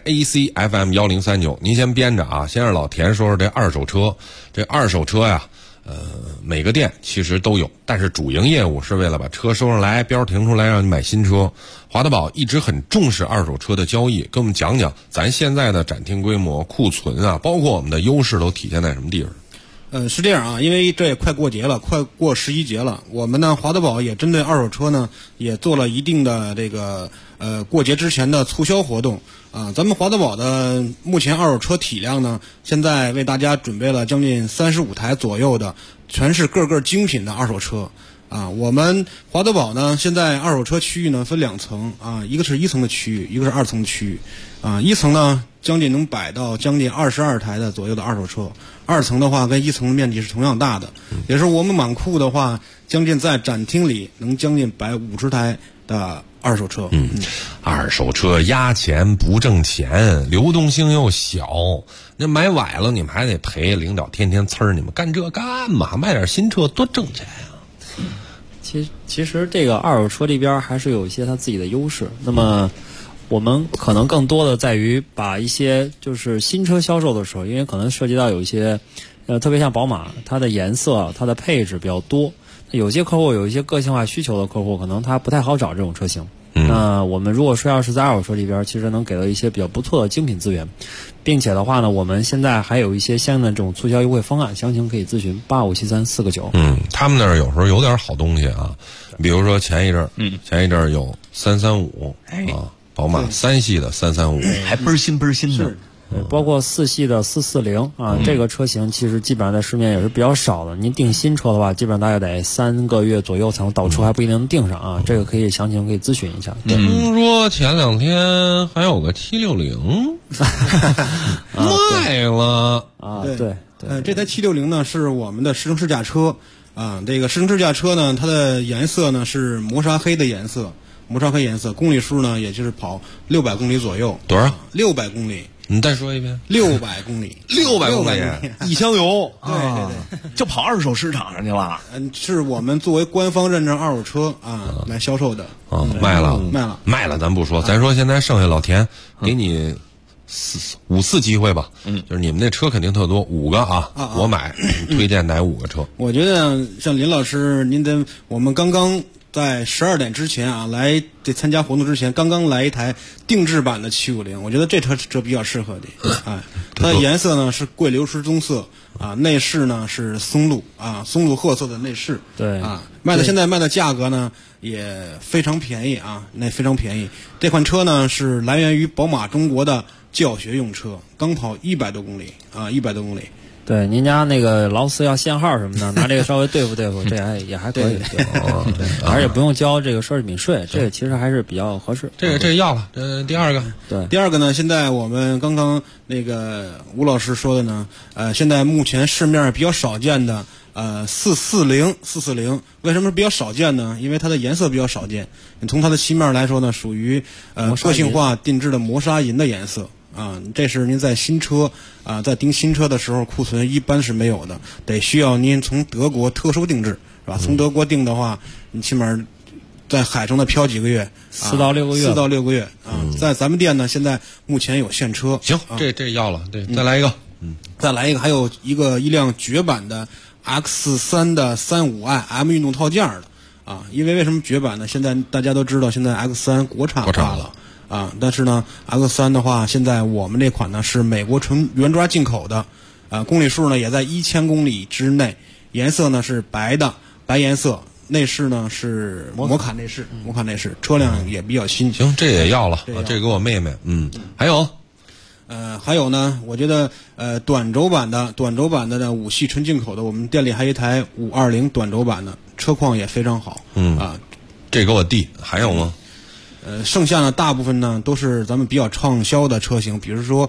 ACFM1039。您先编着啊，先让老田说说这二手车。这二手车呀，每个店其实都有，但是主营业务是为了把车收上来，标停出来让你买新车。华德宝一直很重视二手车的交易，跟我们讲讲咱现在的展厅规模、库存啊，包括我们的优势都体现在什么地方？ 是这样啊，因为这也快过节了，快过11节了，我们呢华德宝也针对二手车呢也做了一定的这个过节之前的促销活动啊。咱们华德宝的目前二手车体量呢，现在为大家准备了将近35台左右的，全是个个精品的二手车啊。我们华德宝呢现在二手车区域呢分2层啊，一个是1层的区域，一个是2层的区域啊。1层呢将近能摆到将近22台的左右的二手车，2层的话跟1层的面积是同样大的，也是我们满库的话，将近在展厅里能将近摆50台的二手车。 二手车压钱不挣钱，流动性又小，那买崴了你们还得赔，领导天天呲儿你们干这干嘛？卖点新车多挣钱啊！ 其实这个二手车这边还是有一些它自己的优势。那么我们可能更多的在于把一些就是新车销售的时候，因为可能涉及到有一些特别像宝马，它的颜色它的配置比较多，有些客户有一些个性化需求的客户，可能他不太好找这种车型。那我们如果说要是在二手车里边，其实能给到一些比较不错的精品资源，并且的话呢，我们现在还有一些相应的这种促销优惠方案，详情可以咨询8573-4个9。 他们那儿有时候有点好东西啊，比如说前一阵儿有335啊，宝马3系的335， 还倍儿新的。 包括4系的440啊，这个车型其实基本上在市面也是比较少的。您订新车的话，基本上大概得3个月左右才能到车，还不一定能订上啊。这个可以详情可以咨询一下。 听说前2天还有个760卖了啊，对，这台760呢是我们的试乘试驾车啊。这个试乘试驾车呢，它的颜色呢是磨砂黑的颜色，公里数呢也就是跑600公里左右。 多少 ？600公里。 你再说一遍 ，600公里 ，600公里，一箱油， 对， 就跑二手市场上去了。 是我们作为官方认证二手车啊来销售的。 卖了，咱不说，咱说现在剩下老田给你5次机会吧。就是你们那车肯定特多，5个啊，我买，推荐哪5个车？ 我觉得像林老师，我们刚刚在12点之前啊，来这参加活动之前，刚刚来一台定制版的750，我觉得这车比较适合你。它的颜色呢是桂流石棕色啊，内饰呢是松露褐色的内饰。 对啊，现在卖的价格呢也非常便宜啊，非常便宜。这款车呢是来源于宝马中国的教学用车，刚跑100多公里啊，100多公里。 对，您家那个劳斯要限号什么的，拿这个稍微对付对付，这也还可以。对，而且不用交这个奢侈品税，这个其实还是比较合适。 这个要了。第二个， 对， 第二个呢，现在我们刚刚那个吴老师说的呢，现在目前市面比较少见的440，为什么比较少见呢？因为它的颜色比较少见。你从它的漆面来说呢，属于个性化定制的磨砂银的颜色。这是您在新车在订新车的时候库存一般是没有的，得需要您从德国特殊定制，是吧？从德国订的话，你起码在海上的漂几个月 ，4到6个月在咱们店呢，现在目前有现车。 行，这要了，对，再来一个， 再来一个，还有一辆绝版的 X3 的35i M 运动套件的因为什么绝版呢？现在大家都知道，现在 X3 国产化了。但是呢 ，X3 的话，现在我们这款呢是美国纯原装进口的，公里数呢也在1000公里之内，颜色呢是白颜色，内饰呢是摩卡内饰，车辆也比较新。 行，这也要了，这给我妹妹。 还有呢，我觉得短轴版的5系纯进口的，我们店里还有一台520短轴版的，车况也非常好。 这给我弟。还有吗？ 剩下呢，大部分呢都是咱们比较畅销的车型，比如说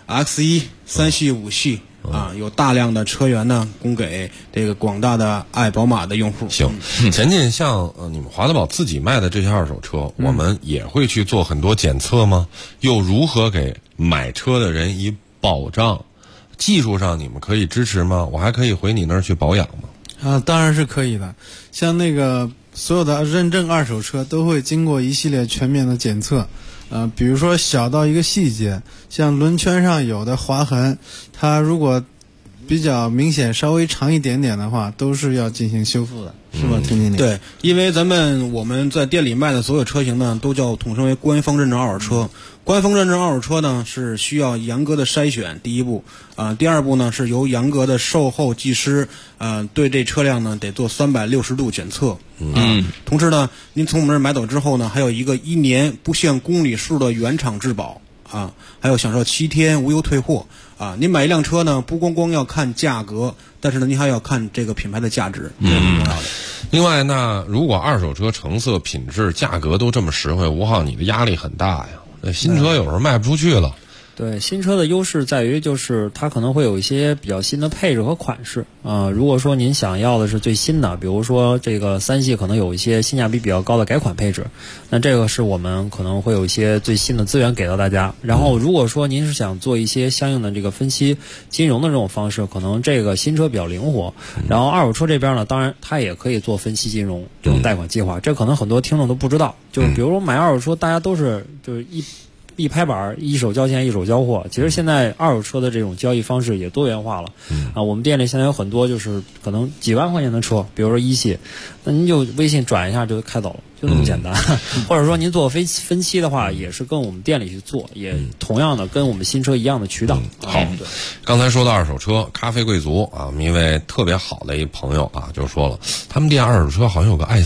X1、3系、5系有大量的车源呢供给这个广大的爱宝马的用户。 行，前进像你们华德宝自己卖的这些二手车，我们也会去做很多检测吗？又如何给买车的人以保障？技术上你们可以支持吗？我还可以回你那儿去保养吗？ 当然是可以的。像那个所有的认证二手车都会经过一系列全面的检测，比如说小到一个细节，像轮圈上有的划痕，它如果比较明显稍微长一点点的话，都是要进行修复的，是吧，田经理？ 对，因为我们在店里卖的所有车型呢，都叫统称为官方认证二手车。官方认证二手车呢，是需要严格的筛选，第一步第二步呢是由严格的售后技师对这车辆呢得做360度检测。同时呢，您从我们这儿买走之后呢，还有一个1年不限公里数的原厂质保还有享受7天无忧退货您买一辆车呢，不光要看价格，但是呢，您还要看这个品牌的价值，这是很重要的。 另外，那如果二手车成色、品质、价格都这么实惠，吴浩你的压力很大呀。那新车有时候卖不出去了。 对，新车的优势在于就是它可能会有一些比较新的配置和款式如果说您想要的是最新的，比如说这个3系可能有一些性价比比较高的改款配置，那这个是我们可能会有一些最新的资源给到大家。然后如果说您是想做一些相应的这个分期金融的这种方式，可能这个新车比较灵活，然后二手车这边呢，当然它也可以做分期金融这种贷款计划，这可能很多听众都不知道。就是比如说买二手车，大家都是就是一拍板，一手交钱一手交货。其实现在二手车的这种交易方式也多元化了我们店里现在有很多就是可能几万块钱的车，比如说1系，那您就微信转一下就开走了，就那么简单或者说您做分期的话，也是跟我们店里去做，也同样的跟我们新车一样的渠道好，刚才说到二手车，咖啡贵族我们一位特别好的一朋友就说了，他们店二手车好像有个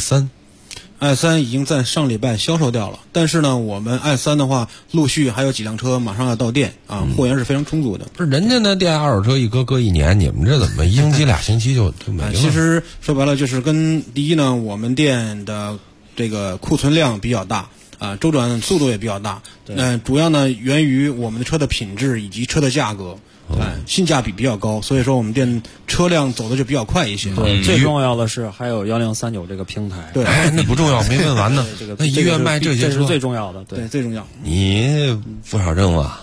i3 已经在上礼拜销售掉了，但是呢，我们 i3的话，陆续还有几辆车马上要到店货源是非常充足的。 不是人家那店二手车一搁1年，你们这怎么1星期2星期就没了？ 其实说白了就是第一呢，我们店的这个库存量比较大周转速度也比较大。主要呢源于我们的车的品质以及车的价格。性价比比较高，所以说我们店车辆走的就比较快一些。 对，最重要的是还有1039这个平台。 对， 那不重要，没问完呢。那医院卖这些车， 这是最重要的。 对，最重要。 你不少挣吧？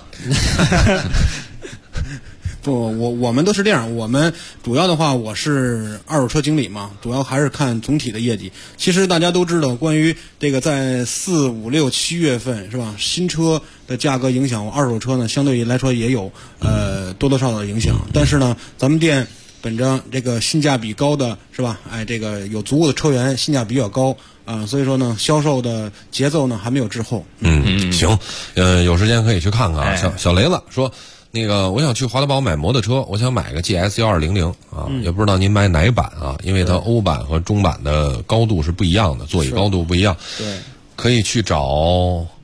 不，我们都是这样。我们主要的话，我是二手车经理嘛，主要还是看总体的业绩。其实大家都知道，关于这个在4、5、6、7月份是吧，新车的价格影响，二手车呢相对来说也有多多少少的影响。但是呢，咱们店本着这个性价比高的是吧，这个有足够的车源，性价比比较高所以说呢，销售的节奏呢还没有滞后。 行，有时间可以去看看小雷子说。那个，我想去华德宝买摩托车，我想买个 GS1200也不知道您买哪版因为它欧版和中版的高度是不一样的，座椅高度不一样。 对， 可以去找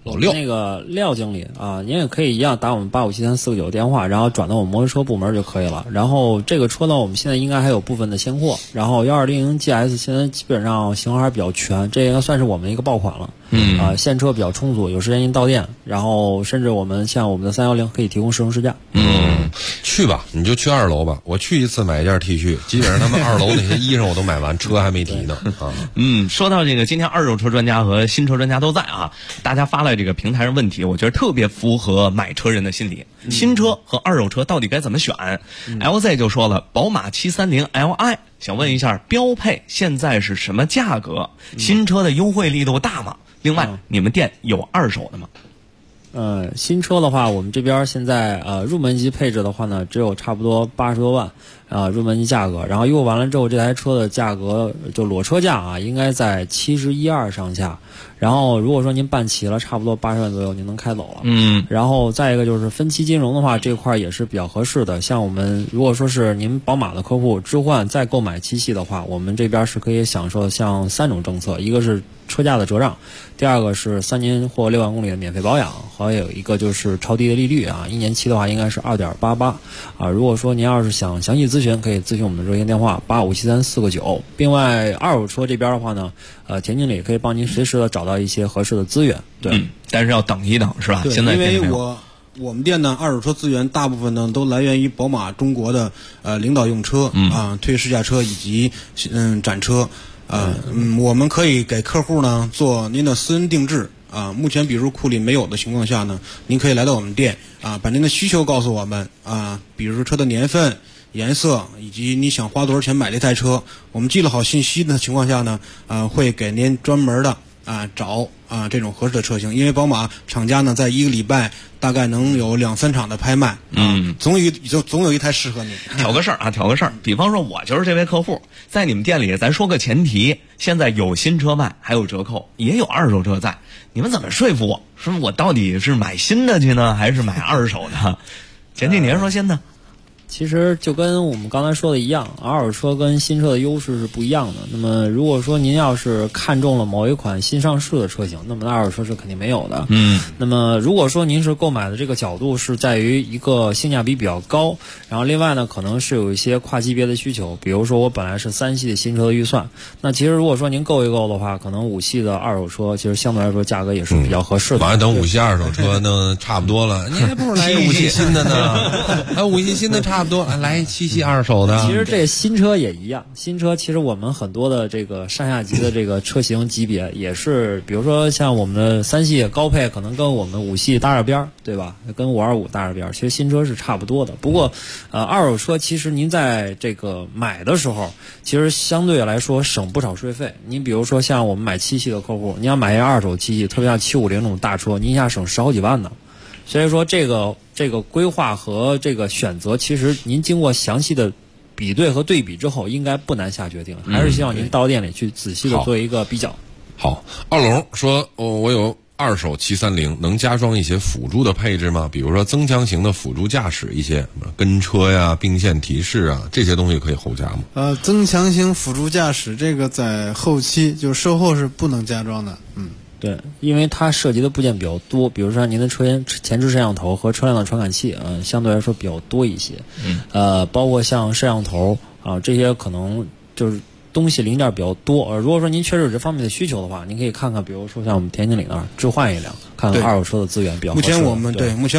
老廖， 那个廖经理啊，您也可以一样打我们857349电话，然后转到我们摩托车部门就可以了。然后这个车呢，我们现在应该还有部分的现货。然后1200 GS 现在基本上型号还是比较全，这应该算是我们一个爆款了。现车比较充足，有时间您到店，然后甚至我们像我们的310可以提供试用试驾。 去吧，你就去2楼吧。我去一次买一件 T 恤，基本上他们2楼那些衣裳我都买完，车还没提呢啊。 说到这个，今天二手车专家和新车专家都在啊，大家发来这个平台上问题，我觉得特别符合买车人的心理。新车和二手车到底该怎么选？LZ 就说了，宝马730 Li， 想问一下标配现在是什么价格？新车的优惠力度大吗？另外，你们店有二手的吗？ 新车的话，我们这边现在入门级配置的话呢，只有差不多80多万入门级价格，然后优惠完了之后，这台车的价格就裸车价啊，应该在71.2上下。然后如果说您办齐了，差不多80万左右您能开走了。然后再一个就是分期金融的话，这块也是比较合适的。像我们如果说是您宝马的客户置换再购买七系的话，我们这边是可以享受像3种政策，一个是车价的折让，第二个是3年或6万公里的免费保养，还有一个就是超低的利率啊，1年期的话应该是2.88啊。如果说您要是想详细咨询，可以咨询我们的热线电话857349。另外二手车这边的话呢，田经理可以帮您随时的找到一些合适的资源。对， 但是要等一等，是吧？现在因为我们店呢，二手车资源大部分呢都来源于宝马中国的领导用车退试驾车以及展车。我们可以给客户呢做您的私人定制目前比如库里没有的情况下呢，您可以来到我们店把您的需求告诉我们比如说车的年份、颜色以及你想花多少钱买这台车，我们记录好信息的情况下呢，会给您专门的找这种合适的车型，因为宝马厂家呢在一个礼拜大概能有2-3场的拍卖总有一台适合你。 挑个事儿比方说我就是这位客户，在你们店里咱说个前提，现在有新车卖，还有折扣，也有二手车在，你们怎么说服我说我到底是买新的去呢，还是买二手的？前提您说先呢？ 其实就跟我们刚才说的一样，二手车跟新车的优势是不一样的。那么如果说您要是看中了某一款新上市的车型，那么二手车是肯定没有的。那么如果说您是购买的这个角度是在于一个性价比比较高，然后另外呢可能是有一些跨级别的需求，比如说我本来是3系的新车的预算，那其实如果说您购一购的话，可能5系的二手车其实相对来说价格也是比较合适的。 反正等5系二手车呢差不多了，你还不如来5系新的呢，还有5系新的差不多，来7系二手的。 其实这新车也一样，新车其实我们很多的这个上下级的这个车型级别也是，比如说像我们的3系高配可能跟我们5系搭着边儿，对吧？跟525搭着边儿，其实新车是差不多的。不过二手车其实您在这个买的时候，其实相对来说省不少税费。您比如说像我们买7系的客户，你要买一二手7系，特别像750这种大车，您一下省10好几万呢。所以说这个规划和这个选择，其实您经过详细的比对和对比之后，应该不难下决定。还是希望您到店里去仔细的做一个比较。 好，二龙说，我有二手730，能加装一些辅助的配置吗？比如说增强型的辅助驾驶一些跟车呀、并线提示啊，这些东西可以后加吗？ 增强型辅助驾驶这个在后期就售后是不能加装的。 对，因为它涉及的部件比较多，比如说您的前置摄像头和车辆的传感器，相对来说比较多一些。包括像摄像头这些可能就是东西零件比较多。如果说您确实有这方面的需求的话，您可以看看，比如说像我们田经理那儿置换一辆，看看二手车的资源比较合适。 目前我们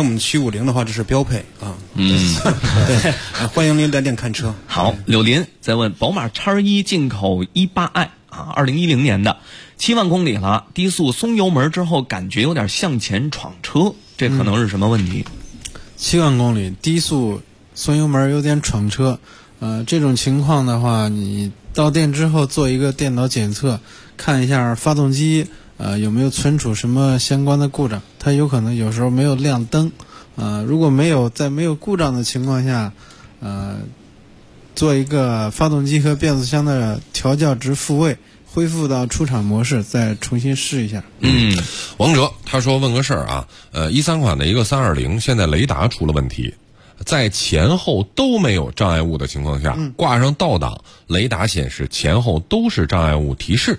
750的话，这是标配对，欢迎您来店看车。 好，柳林在问宝马X1进口 18i 2010年的。7万公里了，低速松油门之后感觉有点向前闯车，这可能是什么问题 ？7万公里低速松油门有点闯车，这种情况的话，你到店之后做一个电脑检测，看一下发动机有没有存储什么相关的故障，它有可能有时候没有亮灯，如果在没有故障的情况下，做一个发动机和变速箱的调校值复位。恢复到出厂模式，再重新试一下。 王哲他说问个事儿啊，13款的一个320，现在雷达出了问题，在前后都没有障碍物的情况下，挂上倒档，雷达显示前后都是障碍物提示。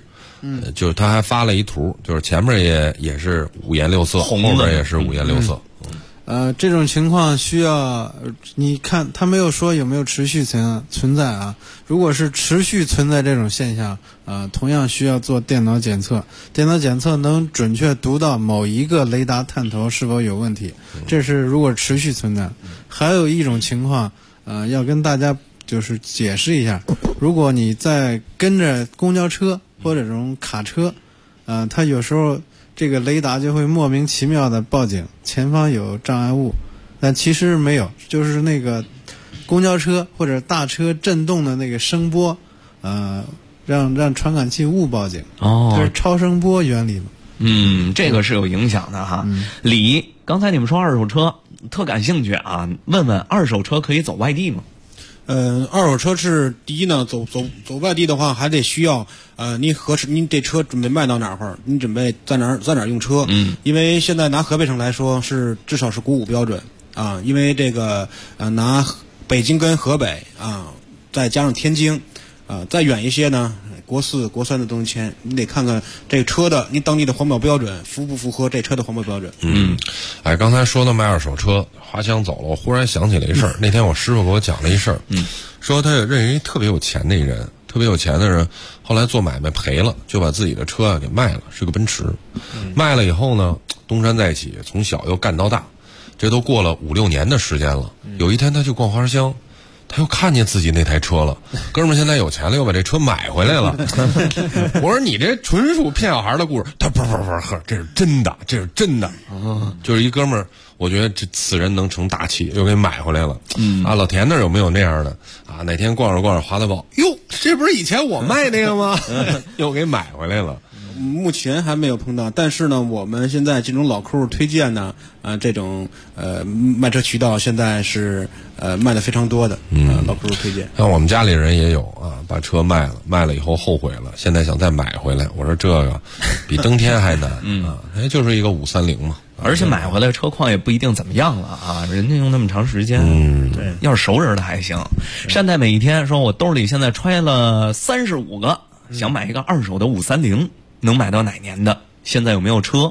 就是他还发了一图，就是前面也是五颜六色，后面也是五颜六色。 这种情况需要你看，他没有说有没有持续存在啊。如果是持续存在这种现象，同样需要做电脑检测。电脑检测能准确读到某一个雷达探头是否有问题，这是如果持续存在。还有一种情况，要跟大家就是解释一下，如果你在跟着公交车或者这种卡车，它有时候这个雷达就会莫名其妙的报警，前方有障碍物，但其实没有，就是那个公交车或者大车震动的那个声波，让传感器误报警。这是超声波原理嘛。 这个是有影响的哈。李，刚才你们说二手车特感兴趣啊，问问二手车可以走外地吗？ 二手车是第一呢，走外地的话，还得需要你合适，你这车准备卖到哪块儿，你准备在哪儿用车？因为现在拿河北省来说，至少是国5标准啊，因为这个拿北京跟河北啊，再加上天津再远一些呢，国4、国3的东西签，你得看看这个车的你当地的环保标准符不符合这车的环保标准。 刚才说到卖二手车，华强走了，我忽然想起了一事儿。那天我师傅给我讲了一事儿，说他也认为特别有钱的一人，特别有钱的人，后来做买卖赔了，就把自己的车给卖了，是个奔驰。卖了以后呢，东山再起，从小又干到大，这都过了5、6年的时间了。有一天他去逛花乡，他又看见自己那台车了，哥们儿现在有钱了，又把这车买回来了。我说你这纯属骗小孩的故事。他不，这是真的，这是真的。就是一哥们儿，我觉得此人能成大器，又给买回来了。老田那儿有没有那样的啊？哪天逛着逛着滑到宝，哟，这不是以前我卖那个吗？又给买回来了。 目前还没有碰到，但是呢，我们现在这种老客户推荐呢，这种卖车渠道现在是卖的非常多的，老客户推荐。 像我们家里人也有啊，把车卖了以后后悔了，现在想再买回来。我说这个比登天还难就是一个530嘛。 而且买回来车况也不一定怎么样了啊，人家用那么长时间，对，要是熟人的还行。善待每一天说，我兜里现在揣了35个，想买一个二手的530。能买到哪年的？现在有没有车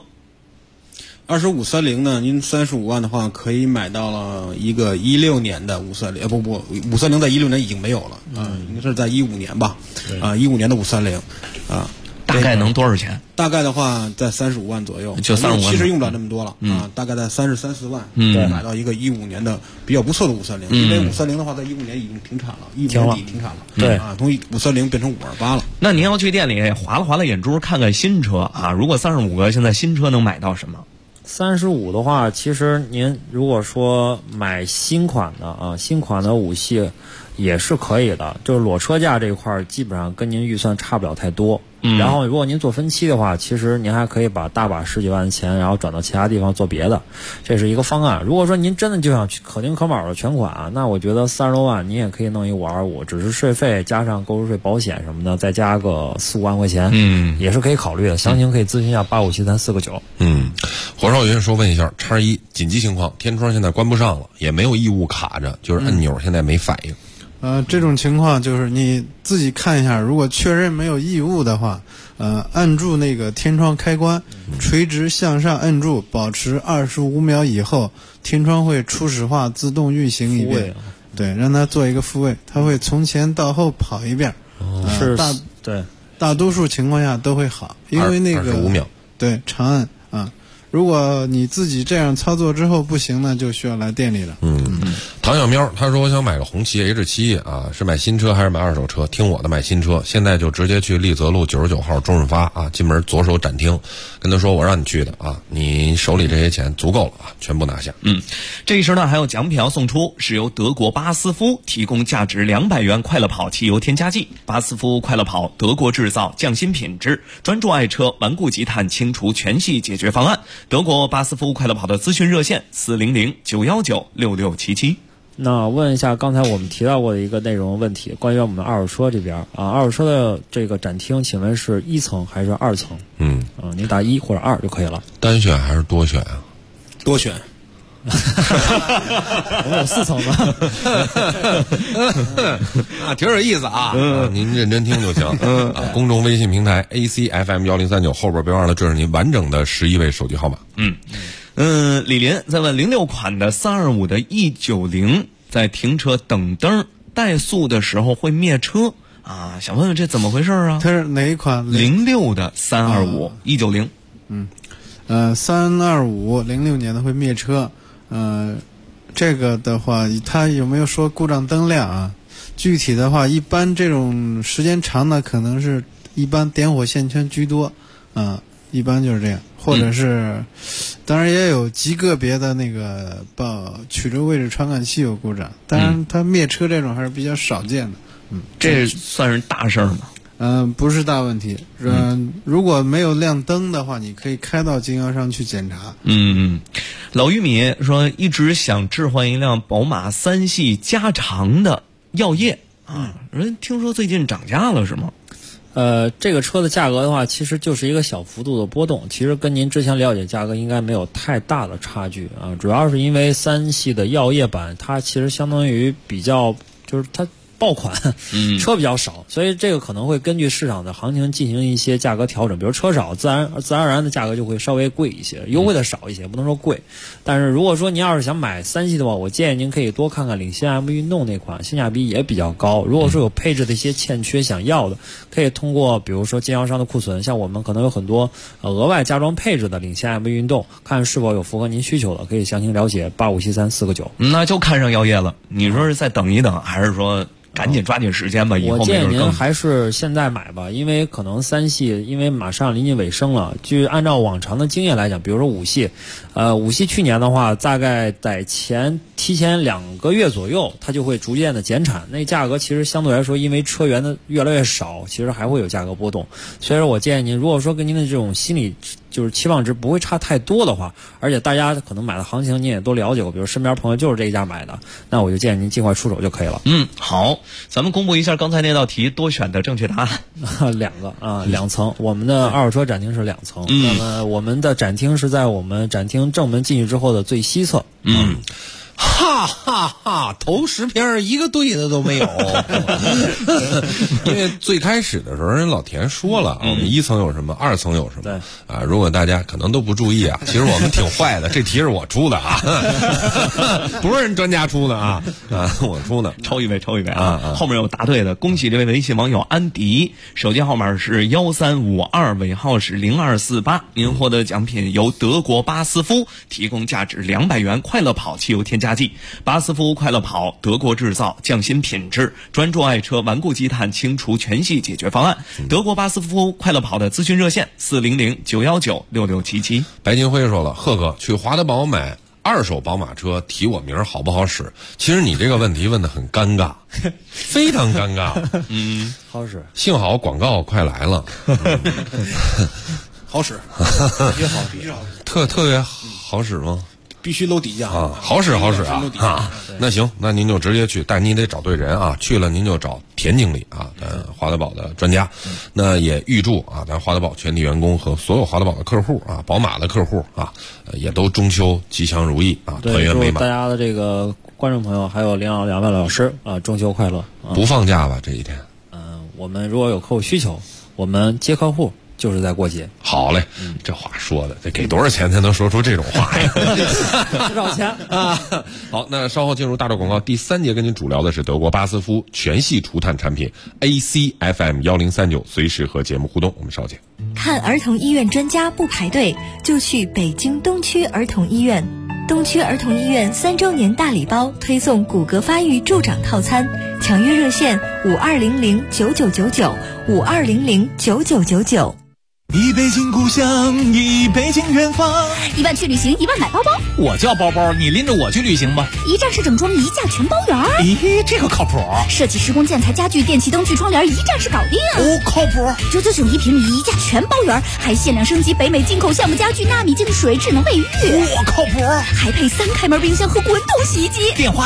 ？2530呢？您35万的话，可以买到了一个16年的530。530在16年已经没有了应该是在15年吧？15年的530 大概能多少钱？ 大概的话在35万左右， 就35万， 其实用不了那么多了大概在30、34万，买到一个15年的比较不错的530。因为530的话，在15年已经停产了，15年底停产了。 对从530变成528了。 那您要去店里划了眼珠，看看新车啊。如果35个，现在新车能买到什么 ？35的话，其实您如果说买新款的新款的5系也是可以的，就是裸车价这一块基本上跟您预算差不了太多。然后如果您做分期的话，其实您还可以把大把10几万的钱，然后转到其他地方做别的，这是一个方案。如果说您真的就想去可丁可卯的全款那我觉得30多万您也可以弄一525，只是税费加上购置税、保险什么的，再加个4、5万块钱，也是可以考虑的。详情可以咨询一下857349。 火少云说问一下，1紧急情况，天窗现在关不上了，也没有异物卡着，就是按钮现在没反应。 这种情况就是你自己看一下，如果确认没有异物的话，按住那个天窗开关，垂直向上按住，保持25秒以后，天窗会初始化自动运行一遍。对，让它做一个复位，它会从前到后跑一遍。大多数情况下都会好，因为那个 25秒。 对，长按如果你自己这样操作之后不行呢，就需要来店里了。 唐小喵他说我想买个红旗 H7是买新车还是买二手车？听我的，买新车，现在就直接去丽泽路99号中润发进门左手展厅，跟他说我让你去的你手里这些钱足够了全部拿下。 这一时呢还有奖品要送出，是由德国巴斯夫提供价值200元快乐跑汽油添加剂。巴斯夫快乐跑，德国制造，匠心品质，专注爱车，顽固积碳，清除全系解决方案。德国巴斯夫快乐跑的咨询热线400-919-6677。 那问一下刚才我们提到过的一个内容问题，关于我们的二手车这边二手车的这个展厅，请问是1层还是2层？您打1或者2就可以了。 单选还是多选多选。 我们有4层的。啊，挺有意思啊！您认真听就行。公众微信平台 ACFM1039后边别忘了，这是您完整的11位手机号码。 李林在问06款的325的 E90在停车等灯怠速的时候会灭车啊，想问问这怎么回事啊？ 它是哪一款 ？06的325 E90。 32506年的会灭车。这个的话，它有没有说故障灯亮啊？具体的话，一般这种时间长的，可能是一般点火线圈居多，一般就是这样，或者是，当然也有极个别的那个曲轴位置传感器有故障，当然它灭车这种还是比较少见的。 这算是大事吗？ 不是大问题。如果没有亮灯的话，你可以开到经销商去检查。 老玉米说一直想置换一辆宝马3系加长的耀夜啊，人听说最近涨价了是吗？ 这个车的价格的话，其实就是一个小幅度的波动，其实跟您之前了解价格应该没有太大的差距啊。主要是因为3系的耀夜版，它其实相当于比较就是它爆款，车比较少，所以这个可能会根据市场的行情进行一些价格调整。比如车少，自然而然的价格就会稍微贵一些，优惠的少一些，不能说贵。但是如果说您要是想买3系的话，我建议您可以多看看领先 M 运动那款，性价比也比较高。如果说有配置的一些欠缺想要的，可以通过比如说经销商的库存，像我们可能有很多额外加装配置的领先 M 运动，看是否有符合您需求的，可以详情了解8573449。 那就看上耀夜了。你说是再等一等，还是说赶紧抓紧时间吧？以后我建议您还是现在买吧，因为可能3系因为马上临近尾声了，就按照往常的经验来讲，比如说5系，5系去年的话，大概在提前2个月左右，它就会逐渐的减产，那价格其实相对来说，因为车源的越来越少，其实还会有价格波动。所以说我建议您，如果说跟您的这种心理就是期望值不会差太多的话，而且大家可能买的行情您也都了解过，比如身边朋友就是这一家买的，那我就建议您尽快出手就可以了。 好，咱们公布一下刚才那道题多选的正确答案。 2层，我们的二手车展厅是2层。那么我们的展厅是在我们展厅正门进去之后的最西侧。 哈哈哈！头10篇一个对的都没有。因为最开始的时候，人老田说了，我们1层有什么，2层有什么。 对啊，如果大家可能都不注意啊，其实我们挺坏的，这题是我出的啊，不是人专家出的啊，我出的。 抽一位啊！后面有答对的，恭喜这位微信网友安迪，手机号码是1352，尾号是0248，您获得奖品由德国巴斯夫提供价值200元快乐跑汽油添加剂。巴斯夫快乐跑，德国制造，匠心品质，专注爱车顽固积碳清除全系解决方案。德国巴斯夫快乐跑的咨询热线400-919-6677。 白金辉说了，贺哥去华德宝买2手宝马车，提我名好不好使？其实你这个问题问得很尴尬，非常尴尬。 好使。 幸好广告快来了。 好使，必须好使， 特别好使吗？ 必须搂底价啊，好使啊！那行，那您就直接去，但您得找对人啊。去了您就找田经理啊，华德宝的专家。那也预祝啊，咱华德宝全体员工和所有华德宝的客户啊，宝马的客户啊，也都中秋吉祥如意啊，团圆美满。 大家的这个观众朋友还有两位老师啊，中秋快乐！ 不放假吧这一天？ 我们如果有客户需求，我们接客户。就是在过节。 好嘞，这话说的得给多少钱才能说出这种话呀？ 多少钱啊？ 好，那稍后进入大众广告第3节，跟您主聊的是德国巴斯夫全系除碳产品 ACFM1039，随时和节目互动。我们稍见。 看儿童医院专家不排队，就去北京东区儿童医院。东区儿童医院3周年大礼包推送骨骼发育助长套餐，抢约热线52009999，52009999。 一北京故乡，一北京远方。 1万去旅行，1万买包包。 我叫包包，你拎着我去旅行吧。 一站式整装，一价全包圆。 咦，这个靠谱。 设计、施工、建材、家具、电器灯具、窗帘，一站式搞定。 靠谱。 999一平米，一价全包圆，还限量升级北美进口橡木家具、纳米净水、智能卫浴。 靠谱。 还配3开门冰箱和滚筒洗衣机。 电话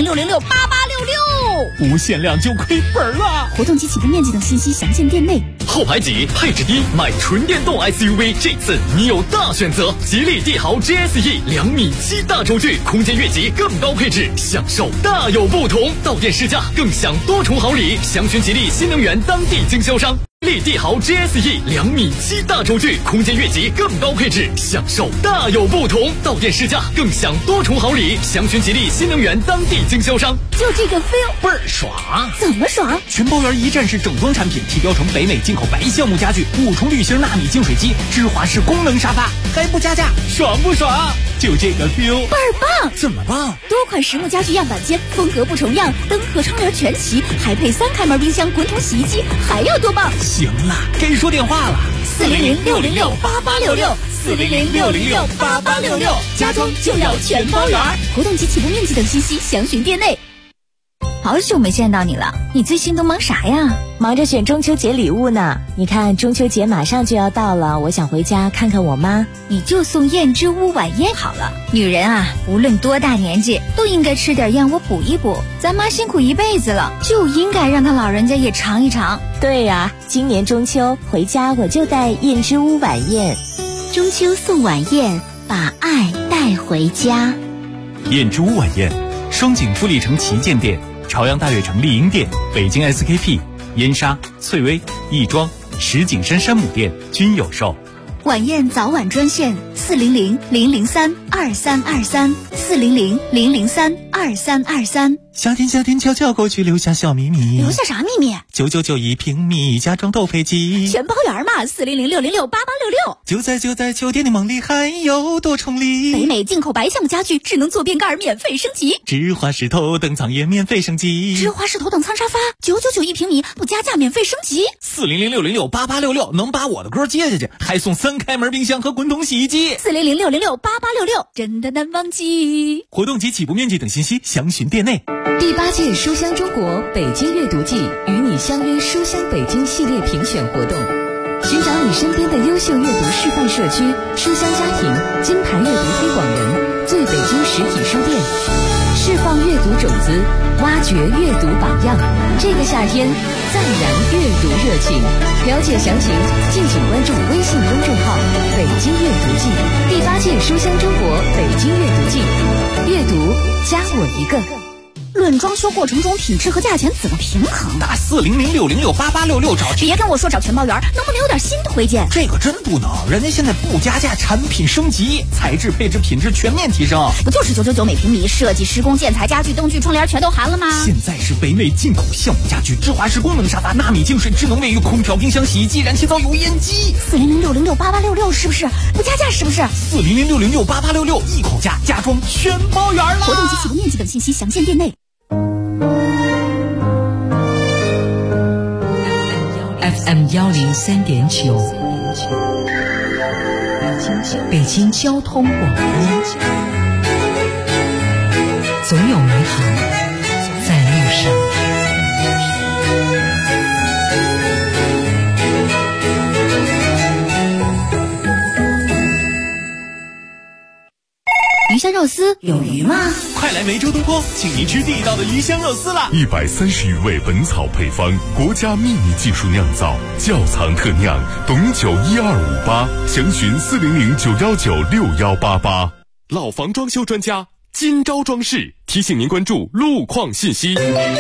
400-606-8866，400-606-8866。 不限量就亏本了。 活动及起步面积等信息详见店内。 后排挤，配置低，买纯电动 SUV， 这次你有大选择。吉利帝豪 GSE 2.7米大轴距，空间越级更高配置，享受大有不同。到店试驾更享多重好礼，详询吉利新能源当地经销商。吉利帝豪 GSE 2.7米大轴距，空间越级更高配置，享受大有不同。到店试驾更享多重好礼，详询吉利新能源当地经销商。 就这个 feel 倍儿爽！ 怎么爽？ 全包圆一站式整装产品，提标成北美进口白橡木家具，5重滤芯纳米净水机，芝华士功能沙发，还不加价，爽不爽？就这个 feel 倍儿棒！ 怎么棒？ 多款实木家具样板间，风格不重样，灯和窗帘全齐，还配3开门冰箱、滚筒洗衣机，还要多棒？ 行了，该说电话了 ，400-606-8866，400-606-8866，家装就要全包圆。活动及起步面积等信息详询店内。好久没见到你了，你最近都忙啥呀？ 忙着选中秋节礼物呢。你看中秋节马上就要到了，我想回家看看我妈。 你就送燕之屋晚宴好了。女人啊，无论多大年纪，都应该吃点燕窝补一补。咱妈辛苦一辈子了，就应该让她老人家也尝一尝。 对呀，今年中秋回家我就带燕之屋晚宴。 中秋送晚宴，把爱带回家。 燕之屋晚宴，双井富力城旗舰店、朝阳大悦城丽婴店、北京 SKP、燕莎、翠微、亦庄、石景山山姆店均有售。 晚宴早晚专线400-003-2323，400-003-2323。 夏天悄悄过去，留下小秘密。 留下啥秘密 ？999一平米，家装都配机， 全包圆嘛！400-606-8866。 就在酒店的梦里，还有多重礼。 北美进口白橡木家具，智能坐便盖免费升级， 芝华士头等舱也免费升级， 芝华士头等舱沙发999一平米，不加价免费升级。 400-606-8866，能把我的歌接下去，还送3开门冰箱和滚筒洗衣机。 400-606-8866，真的难忘记。 活动及起步面积等信息详询店内。 第8届书香中国北京阅读季与你相约书香北京系列评选活动，寻找你身边的优秀阅读示范社区、书香家庭、金牌阅读推广人，最北京实体书店，释放阅读种子，挖掘阅读榜样。这个夏天，再燃阅读热情。了解详情，敬请关注微信公众号“北京阅读季”。第8届书香中国北京阅读季，阅读加我一个。 论装修过程中品质和价钱怎么平衡？ 打400-606-8866找。 别跟我说找全包圆，能不能有点新推荐？ 这个真不能，人家现在不加价，产品升级，材质、配置、品质全面提升。 不就是999每平米，设计、施工、建材、家具、灯具、窗帘全都含了吗？ 现在是北美进口橡木家具，芝华士功能沙发，纳米净水、智能卫浴、空调、冰箱、洗衣机、燃气灶、油烟机。 400-606-8866是不是？不加价是不是 ？400-606-8866，一口价，家装全包圆了。 活动及起步面积等信息详见店内。 FM 103.9，北京交通广播，总有美好在路上。 鱼香肉丝有鱼吗？ 快来梅州东坡，请您吃地道的鱼香肉丝啦 ！130余味本草配方，国家秘密技术酿造，窖藏特酿，董酒12588，详询400-919-6188。老房装修专家金招装饰提醒您关注路况信息。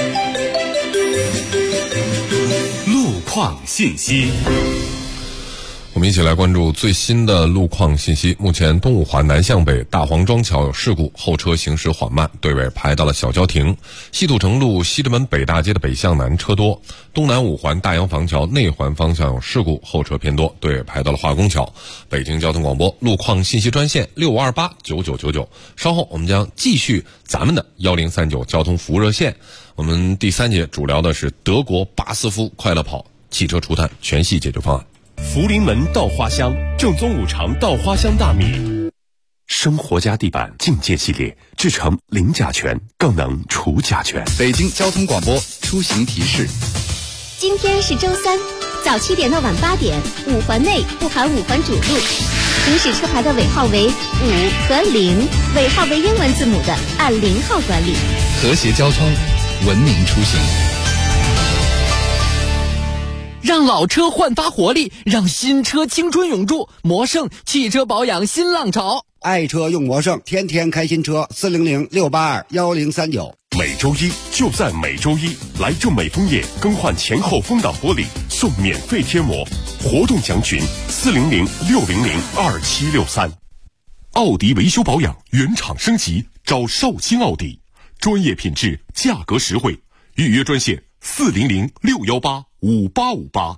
路况信息。 我们一起来关注最新的路况信息。目前东五环南向北大黄庄桥有事故，后车行驶缓慢，队尾排到了小交亭。西土城路西直门北大街的北向南车多。东南五环大洋坊桥内环方向有事故，后车偏多，队尾排到了化工桥。北京交通广播路况信息专线65289999。稍后我们将继续咱们的1039交通服务热线。我们第3节主聊的是德国巴斯夫快乐跑汽车除碳全系解决方案。 福临门稻花香正宗五常稻花香大米，生活家地板境界系列制成零甲醛，更能除甲醛。 北京交通广播出行提示： 今天是周3，早7点到晚8点，5环内不含5环主路，行驶车牌的尾号为5和0，尾号为英文字母的按0号管理。 和谐交通，文明出行。 让老车焕发活力，让新车青春永驻。魔盛汽车保养新浪潮， 爱车用魔盛，天天开新车。400-682-1039。 每周一就在每周一，来正美枫叶更换前后风挡玻璃送免费贴膜，活动详询400-600-2763。奥迪维修保养原厂升级，找绍兴奥迪，专业品质，价格实惠，预约专线400-618-5858。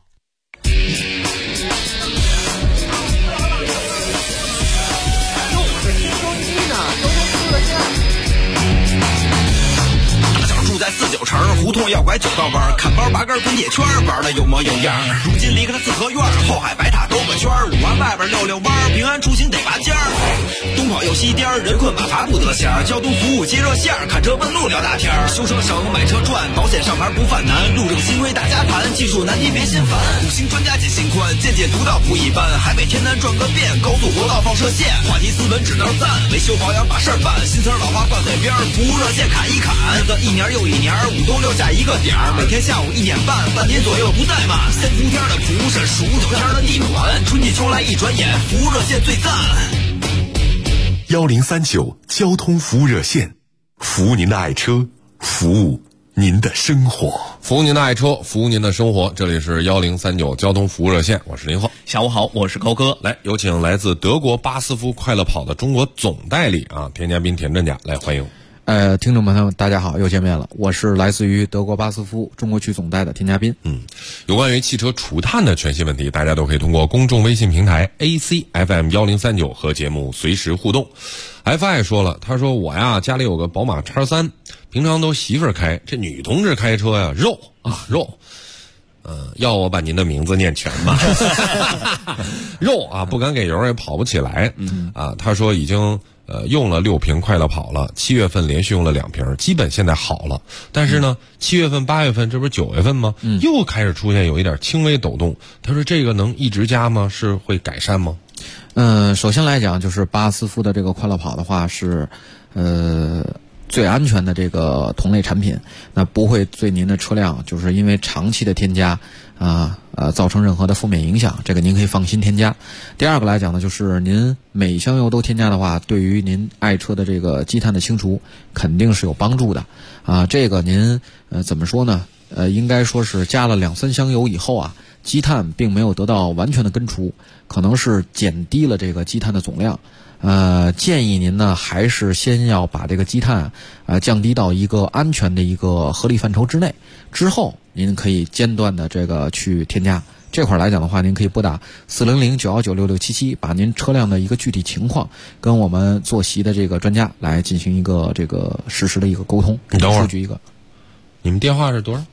住在49城，胡同要拐9道弯，看包拔根滚铁圈，玩的有模有样。如今离开了四合院，后海白塔兜个圈，5环外边溜溜弯，平安出行得拔尖儿。东跑右西颠，人困马乏不得闲，交通服务接热线，看车问路聊大天。修车省，买车赚，保险上牌不犯难，路政新规大家谈，技术难题别心烦。5星专家解心宽，见解独到不一般，海北天南转个遍，高速国道放射线，话题斯文只能赞，维修保养把事儿办，新词老话挂嘴边，服务热线砍一砍，的一年又一年，5冬6夏一个点儿，每天下午1点半，半年左右不怠慢。先伏天的蒲是数9天的地暖，春季秋来一转眼，服务热线最赞。 1039交通服务热线，服务您的爱车，服务您的生活， 服务您的爱车，服务您的生活。这里是1039交通服务热线，我是林浩。 下午好，我是高哥。 来，有请来自德国巴斯夫快乐跑的中国总代理田家斌田专家来欢迎。 听众朋友们，大家好，又见面了，我是来自于德国巴斯夫中国区总代的田家斌。 有关于汽车除碳的全新问题，大家都可以通过公众微信平台 ACFM1039 和节目随时互动。FI 说了，他说我呀家里有个宝马 X3， 平常都媳妇儿开，这女同志开车呀肉。要我把您的名字念全吗？肉不敢给油也跑不起来。他说已经用了6瓶快乐跑了，7月份连续用了2瓶，基本现在好了。但是呢，7月份、8月份，这不是9月份吗？又开始出现有一点轻微抖动。他说这个能一直加吗？是会改善吗？ 首先来讲，就是巴斯夫的这个快乐跑的话是最安全的这个同类产品，那不会对您的车辆就是因为长期的添加造成任何的负面影响，这个您可以放心添加。第二个来讲呢，就是您每箱油都添加的话，对于您爱车的这个积碳的清除肯定是有帮助的这个您怎么说呢？应该说是加了2-3箱油以后积碳并没有得到完全的根除，可能是减低了这个积碳的总量。建议您呢还是先要把这个积碳降低到一个安全的一个合理范畴之内，之后您可以间断的这个去添加。这块来讲的话，您可以拨打400-919-6677，把您车辆的一个具体情况跟我们坐席的这个专家来进行一个这个实时的一个沟通。 你等会儿， 数据一个， 你们电话是多少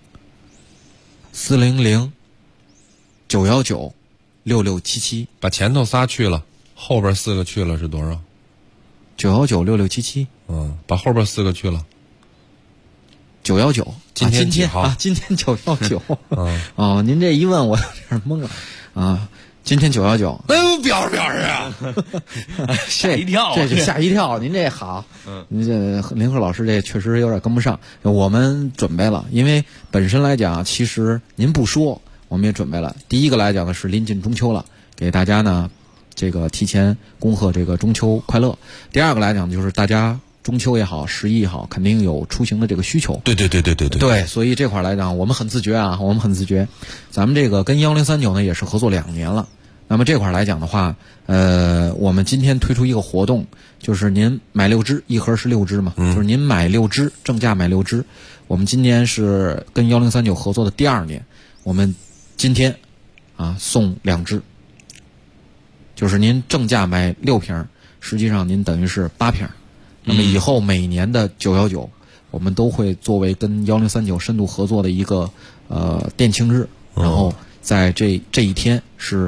？400-919-6677， 把前头仨去了，后边4个去了是多少 ？919-6677。 把后边4个去了。 919。 今天几号？ 今天919。您这一问我有点懵了今天919， 那不表示吓一跳， 这吓一跳。您这好，您这林鹤老师这确实有点跟不上。我们准备了，因为本身来讲，其实您不说，我们也准备了。第一个来讲呢是临近中秋了，给大家呢这个提前恭贺这个中秋快乐。第二个来讲就是大家中秋也好，11也好，肯定有出行的这个需求。对，所以这块来讲我们很自觉咱们这个跟1039呢也是合作2年了。那么这块来讲的话我们今天推出一个活动，就是您买6支，一盒是6支嘛，就是您买6支，正价买6支。我们今年是跟1039合作的第2年，我们今天送2支，就是您正价买6瓶，实际上您等于是8瓶。那么以后每年的919，我们都会作为跟1039深度合作的一个店庆日，然后在这一天是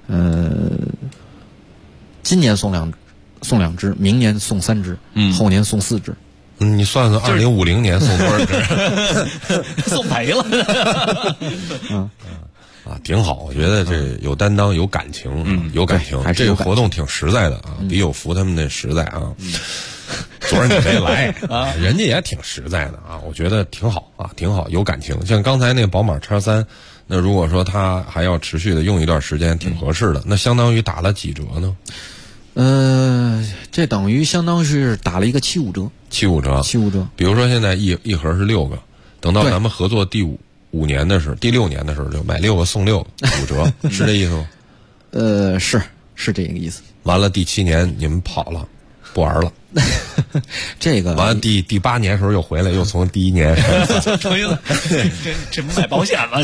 今年送2支，明年送3支，后年送4支。 你算算2050年送多少支？ 送赔了。 挺好，我觉得这有担当，有感情，有感情。这个活动挺实在的比有福他们那实在昨儿你没来人家也挺实在的我觉得挺好挺好，有感情。像刚才那个宝马 X3， 那如果说他还要持续的用一段时间，挺合适的。那相当于打了几折呢？ 这等于相当是打了一个75折。75折。 比如说现在一盒是6个，等到咱们合作第6年的时候，就买6个送6个，5折，是这意思吗？ 是这个意思。 完了第7年你们跑了，不玩了。 这个完了第8年的时候又回来，又从第1年重新这不买保险了？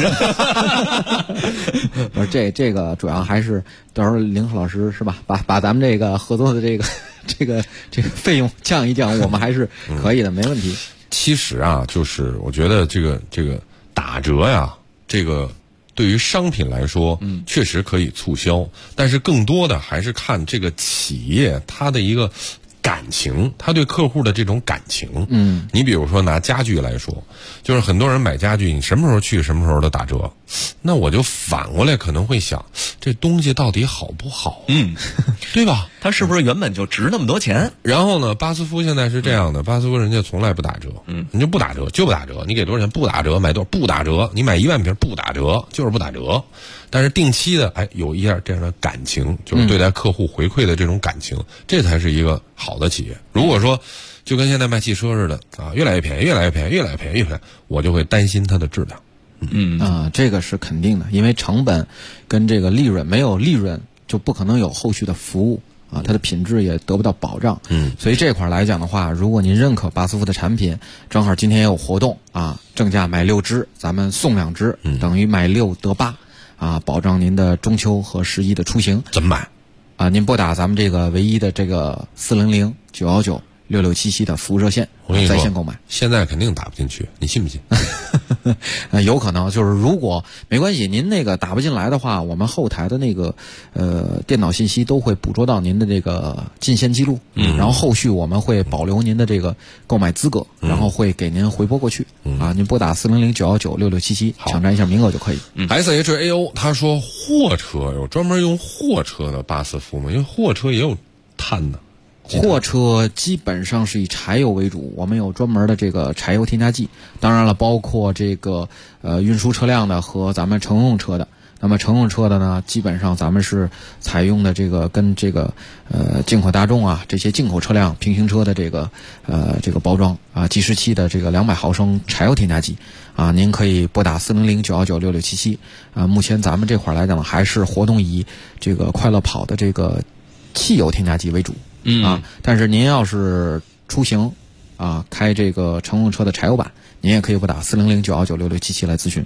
不是这个主要还是到时候林浩老师是吧？把咱们这个合作的这个费用降一降，我们还是可以的，没问题。 其实啊，就是我觉得这个打折呀，这个对于商品来说，确实可以促销，但是更多的还是看这个企业它的一个感情，他对客户的这种感情。你比如说拿家具来说，就是很多人买家具，你什么时候去什么时候的打折，那我就反过来可能会想，这东西到底好不好？对吧？ 它是不是原本就值那么多钱？ 然后呢，巴斯夫现在是这样的，巴斯夫人家从来不打折，你就不打折，就不打折，你给多少钱不打折，买多少不打折，你买1万瓶不打折，就是不打折。但是定期的，有一下这样的感情，就是对待客户回馈的这种感情，这才是一个好的企业。如果说就跟现在卖汽车似的啊，越来越便宜，越来越便宜，越来越便宜，越来越便宜，我就会担心它的质量。 这个是肯定的，因为成本跟这个利润，没有利润就不可能有后续的服务啊，它的品质也得不到保障。所以这块来讲的话，如果您认可巴斯夫的产品，正好今天也有活动啊，正价买6支，咱们送2支，等于买6得8。保障您的中秋和11的出行。 怎么买？ 您拨打咱们这个唯一的这个400-919-6677的服务热线， 我跟你说， 在线购买。 现在肯定打不进去，你信不信？ 有可能就是如果没关系，您那个打不进来的话，我们后台的那个电脑信息都会捕捉到您的这个进线记录，然后后续我们会保留您的这个购买资格，然后会给您回拨过去。您拨打400-919-6677抢占一下名额就可以。 SHAO 他说货车有专门用货车的巴斯夫吗？因为货车也有碳的。 货车基本上是以柴油为主，我们有专门的这个柴油添加剂，当然了，包括这个运输车辆的和咱们乘用车的。那么乘用车的呢，基本上咱们是采用的这个跟这个进口大众啊这些进口车辆平行车的这个包装啊，G17的这个200毫升柴油添加剂啊，您可以拨打400-919-6677啊。目前咱们这块来讲呢，还是活动以这个快乐跑的这个汽油添加剂为主。但是您要是出行啊，开这个乘用车的柴油版，您也可以拨打400-919-6677来咨询。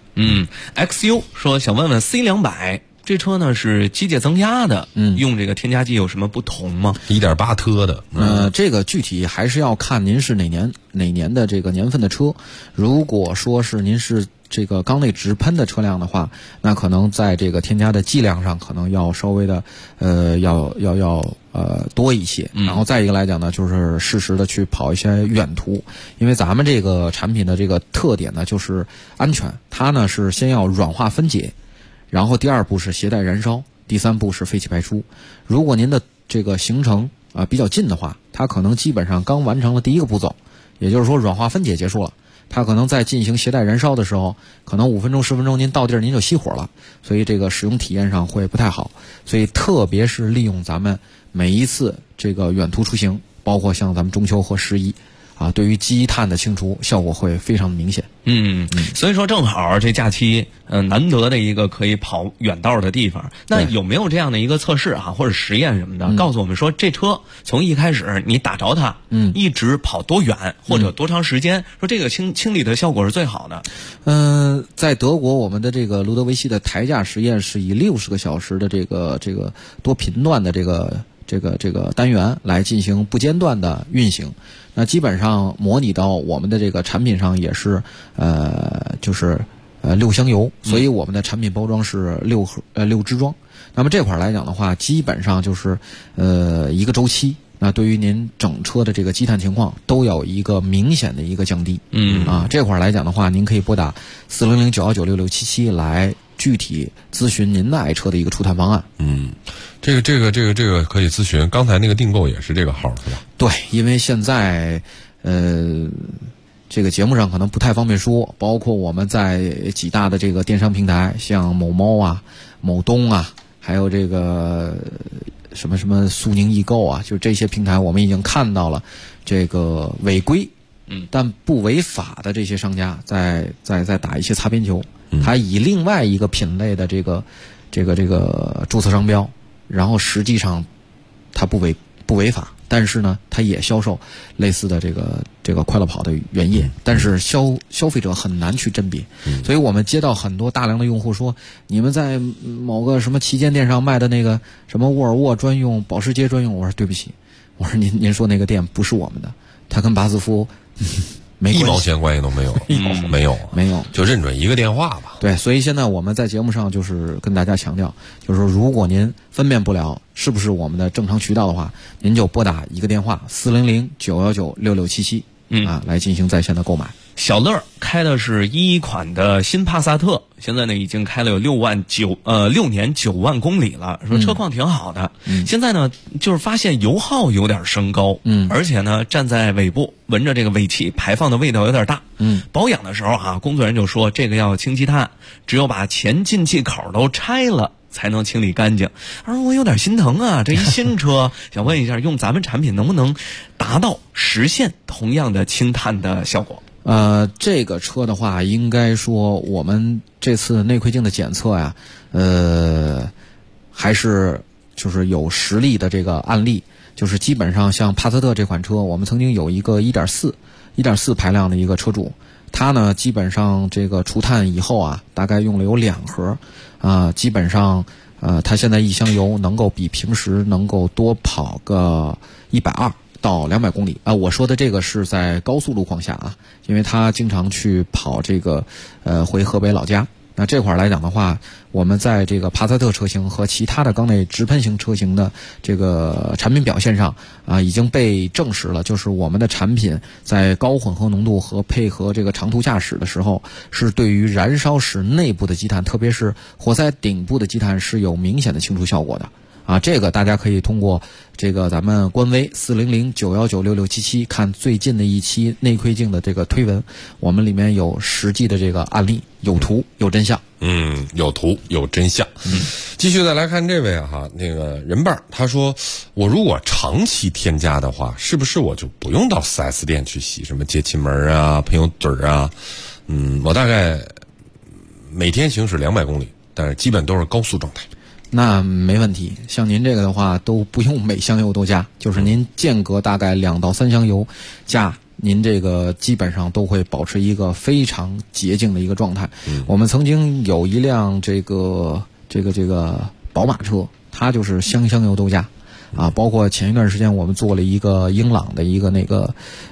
XU 说想问问 C200这车呢是机械增压的，用这个添加剂有什么不同吗 ？1.8特的。 这个具体还是要看您是哪年的这个年份的车。如果说是您是这个缸内直喷的车辆的话，那可能在这个添加的剂量上可能要稍微的要多一些。然后再一个来讲呢，就是适时的去跑一些远途，因为咱们这个产品的这个特点呢就是安全，它呢是先要软化分解，然后第2步是携带燃烧，第3步是废气排出。如果您的这个行程比较近的话，它可能基本上刚完成了第1个步骤，也就是说软化分解结束了，它可能在进行携带燃烧的时候，可能5分钟10分钟您到地儿您就熄火了，所以这个使用体验上会不太好。所以特别是利用咱们每一次这个远途出行，包括像咱们中秋和11啊，对于积碳的清除效果会非常的明显。 所以说正好这假期难得的一个可以跑远道的地方，那有没有这样的一个测试啊，或者实验什么的，告诉我们说这车从一开始你打着它，一直跑多远或者多长时间，说这个清理的效果是最好的？ 在德国我们的这个卢德维希的台架实验是以60个小时的这个多频段的这个单元来进行不间断的运行。那基本上模拟到我们的这个产品上也是就是6箱油，所以我们的产品包装是6支装。那么这块来讲的话，基本上就是一个周期，那对于您整车的这个积碳情况都有一个明显的一个降低。这块来讲的话，您可以拨打400-919-6677来具体咨询您的爱车的一个出碳方案。 这个可以咨询。刚才那个订购也是这个号是吧？ 对，因为现在这个节目上可能不太方便说，包括我们在几大的这个电商平台，像某猫啊、某东啊，还有这个什么苏宁易购啊，就这些平台，我们已经看到了这个违规，但不违法的这些商家在打一些擦边球，他以另外一个品类的这个注册商标，然后实际上他不违法。但是呢，它也销售类似的这个快乐跑的原液，但是消费者很难去甄别，所以我们接到很多大量的用户说，你们在某个什么旗舰店上卖的那个什么沃尔沃专用、保时捷专用，我说对不起，我说您说那个店不是我们的，它跟巴斯夫没关系， 一毛钱关系都没有，没有，就认准一个电话吧。 对，所以现在我们在节目上就是跟大家强调，就是说，如果您分辨不了是不是我们的正常渠道的话，您就拨打一个电话400-919-6677，来进行在线的购买。 小乐开的是1款的新帕萨特，现在呢已经开了有6年9万公里了，说车况挺好的。现在呢就是发现油耗有点升高，而且呢站在尾部闻着这个尾气排放的味道有点大。保养的时候工作人员就说这个要清积碳，只有把前进气口都拆了才能清理干净。而我有点心疼啊，这一新车想问一下，用咱们产品能不能达到实现同样的清碳的效果？ 这个车的话，应该说我们这次内窥镜的检测呀，还是就是有实例的这个案例，就是基本上像帕萨特这款车，我们曾经有一个1.4排量的一个车主，他呢基本上这个除碳以后啊，大概用了有2盒，基本上他现在一箱油能够比平时能够多跑个120到200公里我说的这个是在高速路况下因为他经常去跑这个回河北老家。那这块来讲的话，我们在这个帕萨特车型和其他的缸内直喷型车型的这个产品表现上已经被证实了，就是我们的产品在高混合浓度和配合这个长途驾驶的时候，是对于燃烧室内部的积碳，特别是活塞顶部的积碳是有明显的清除效果的。这个大家可以通过这个咱们官微400-919-6677看最近的一期内窥镜的这个推文，我们里面有实际的这个案例，有图有真相。 有图有真相。继续再来看这位那个人伴他说，我如果长期添加的话，是不是我就不用到 4S 店去洗什么节气门啊、喷油嘴啊？我大概每天行驶200公里，但是基本都是高速状态。 那没问题，像您这个的话都不用每箱油都加，就是您间隔大概2到3箱油加，您这个基本上都会保持一个非常洁净的一个状态。我们曾经有一辆这个宝马车，它就是箱油都加包括前一段时间我们做了一个英朗的一个那个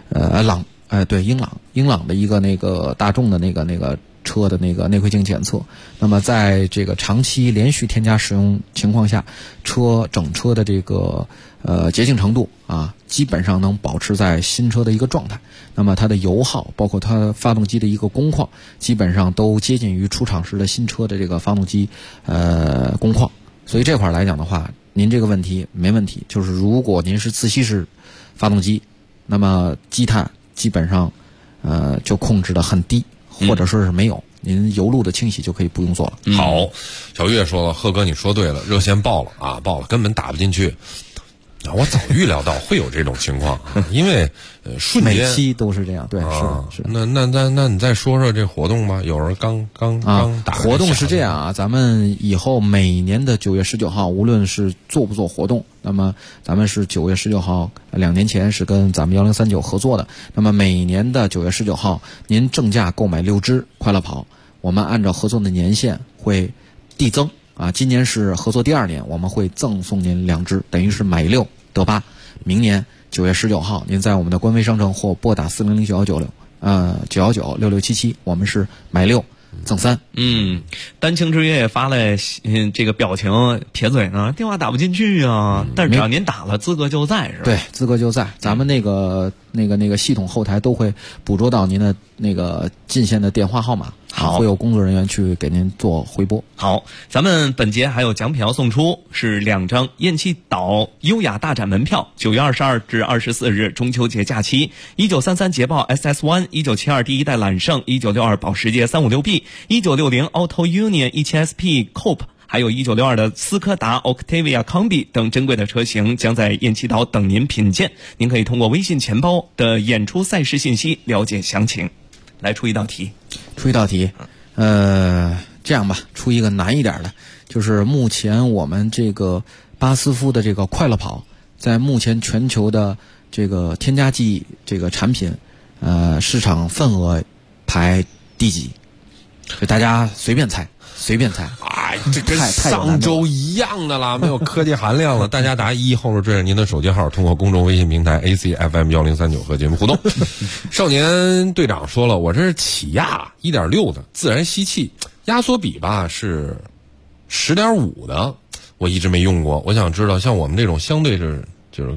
英朗的一个那个大众的那个车的那个内窥镜检测，那么在这个长期连续添加使用情况下，整车的这个洁净程度基本上能保持在新车的一个状态。那么它的油耗，包括它发动机的一个工况，基本上都接近于出厂时的新车的这个发动机工况。所以这块来讲的话，您这个问题没问题，就是如果您是自吸式发动机，那么积碳基本上就控制得很低。或者说是没有，您油路的清洗就可以不用做了。 好，小月说了，贺哥你说对了，热线爆了爆了，根本打不进去。我早预料到会有这种情况，因为瞬间每期都是这样，对，是的。 那你再说说这活动吧，有人刚打活动是这样咱们以后每年的9月19号，无论是做不做活动，那么咱们是9月19号，2年前是跟咱们1039合作的，那么每年的9月19号，您正价购买6支快乐跑，我们按照合作的年限会递增。今年是合作第2年，我们会赠送您2支，等于是买6得8。明年9月19号，您在我们的官微商城或拨打400-919-6677，我们是买6赠3。 丹青之月也发来这个表情撇嘴呢，电话打不进去但是只要您打了，资格就在是吧？ 对，资格就在。咱们那个系统后台都会捕捉到您的那个进线的电话号码。 好， 会有工作人员去给您做回拨。 好，咱们本节还有奖品要送出，是2张雁栖岛优雅大展门票，9月22至24日中秋节假期，1933捷豹 SS1，1972第一代揽胜，1962保时捷 356B，1960 Auto Union 17SP Coupe。还有1962的斯柯达 Octavia Combi 等珍贵的车型将在雁栖岛等您品鉴。您可以通过微信钱包的演出赛事信息了解详情。来出一道题， 这样吧，出一个难一点的，就是目前我们这个巴斯夫的这个快乐跑，在目前全球的这个添加剂这个产品，市场份额排第几？大家随便猜。 哎，这跟上周一样的啦，没有科技含量了。大家打1后面追着您的手机号，通过公众微信平台 ACFM1039和节目互动。少年队长说了，我这是起亚 1.6 的自然吸气，压缩比吧是 10.5 的，我一直没用过。我想知道像我们这种相对就是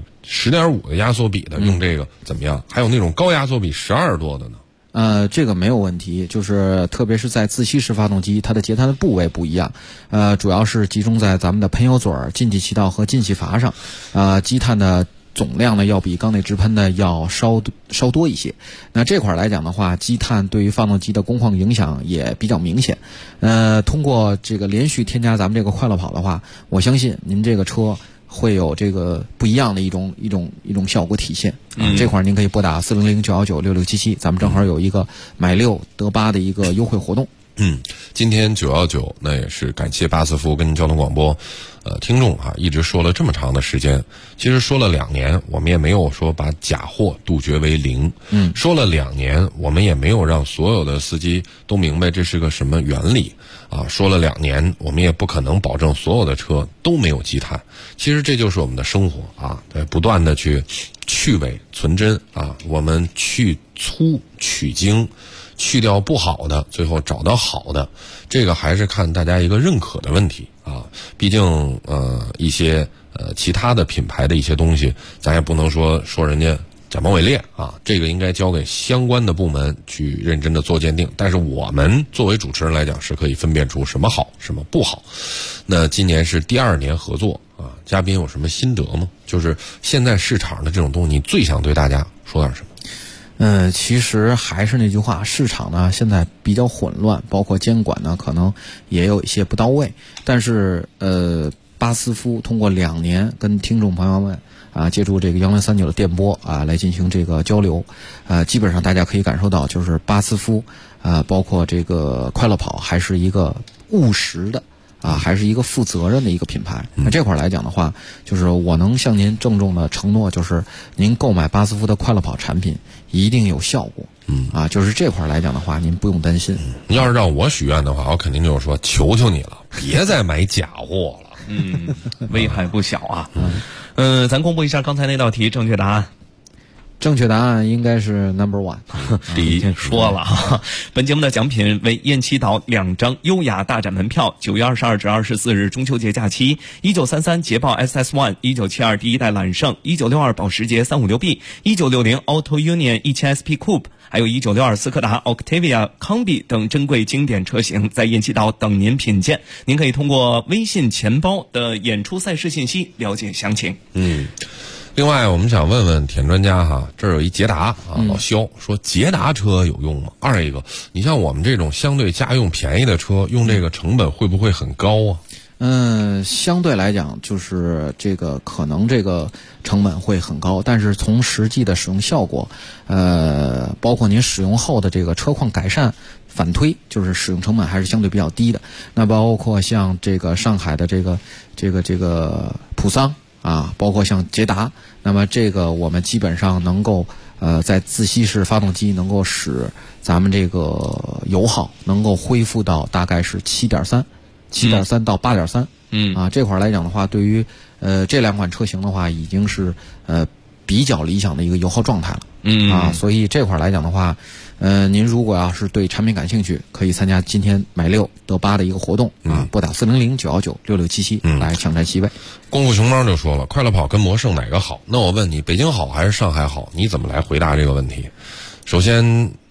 10.5 的压缩比的，用这个怎么样？还有那种高压缩比12多的呢？ 这个没有问题，就是特别是在自吸式发动机，它的节碳的部位不一样，主要是集中在咱们的喷油嘴、进气气道和进气阀上，积碳的总量呢要比缸内直喷的要稍多一些。那这块来讲的话，积碳对于发动机的工况影响也比较明显。通过这个连续添加咱们这个快乐跑的话，我相信您这个车会有这个不一样的一种效果体现。这块您可以拨打400-919-6677，咱们正好有一个买6得8的一个优惠活动。 今天919那也是感谢巴斯夫跟交通广播听众一直说了这么长的时间，其实说了2年，我们也没有说把假货杜绝为0。说了2年，我们也没有让所有的司机都明白这是个什么原理说了2年，我们也不可能保证所有的车都没有积碳。其实这就是我们的生活对，不断的去伪存真我们去粗取精，去掉不好的，最后找到好的，这个还是看大家一个认可的问题毕竟一些其他的品牌的一些东西，咱也不能说人家假冒伪劣这个应该交给相关的部门去认真的做鉴定。但是我们作为主持人来讲，是可以分辨出什么好什么不好。那今年是第2年合作嘉宾有什么心得吗？就是现在市场的这种东西，你最想对大家说点什么？ 其实还是那句话，市场呢现在比较混乱，包括监管呢可能也有一些不到位。但是巴斯夫通过2年跟听众朋友们借助这个1039的电波来进行这个交流，基本上大家可以感受到，就是巴斯夫包括这个快乐跑还是一个务实的还是一个负责任的一个品牌。那这块来讲的话，就是我能向您郑重的承诺，就是您购买巴斯夫的快乐跑产品一定有效果。就是这块来讲的话，您不用担心。 要是让我许愿的话，我肯定就是说，求求你了，别再买假货了。 危害不小咱公布一下刚才那道题正确答案。 正确答案应该是 No.1。 已经说了本节目的奖品为雁栖岛2张优雅大展门票，9月22至24日中秋节假期，1933捷豹 SS1，1972第一代揽胜，1962保时捷 356B，1960 Auto Union 17SP Coupe，还有1962斯柯达 Octavia Combi 等珍贵经典车型在雁栖岛等您品鉴。您可以通过微信钱包的演出赛事信息了解详情。 另外我们想问问田专家这儿有一捷达老肖说捷达车有用吗？二一个，你像我们这种相对家用便宜的车，用这个成本会不会很高相对来讲，就是这个可能这个成本会很高，但是从实际的使用效果，包括您使用后的这个车况改善反推，就是使用成本还是相对比较低的。那包括像这个上海的这个普桑包括像捷达，那么这个我们基本上能够在自吸式发动机能够使咱们这个油耗能够恢复到大概是7.3到8.3。这块来讲的话，对于这2款车型的话，已经是比较理想的一个油耗状态了。所以这块来讲的话，您如果要是对产品感兴趣，可以参加今天买6得8的一个活动拨打400-919-6677来抢占席位。 功夫熊猫就说了，快乐跑跟魔圣哪个好？那我问你，北京好还是上海好？你怎么来回答这个问题？首先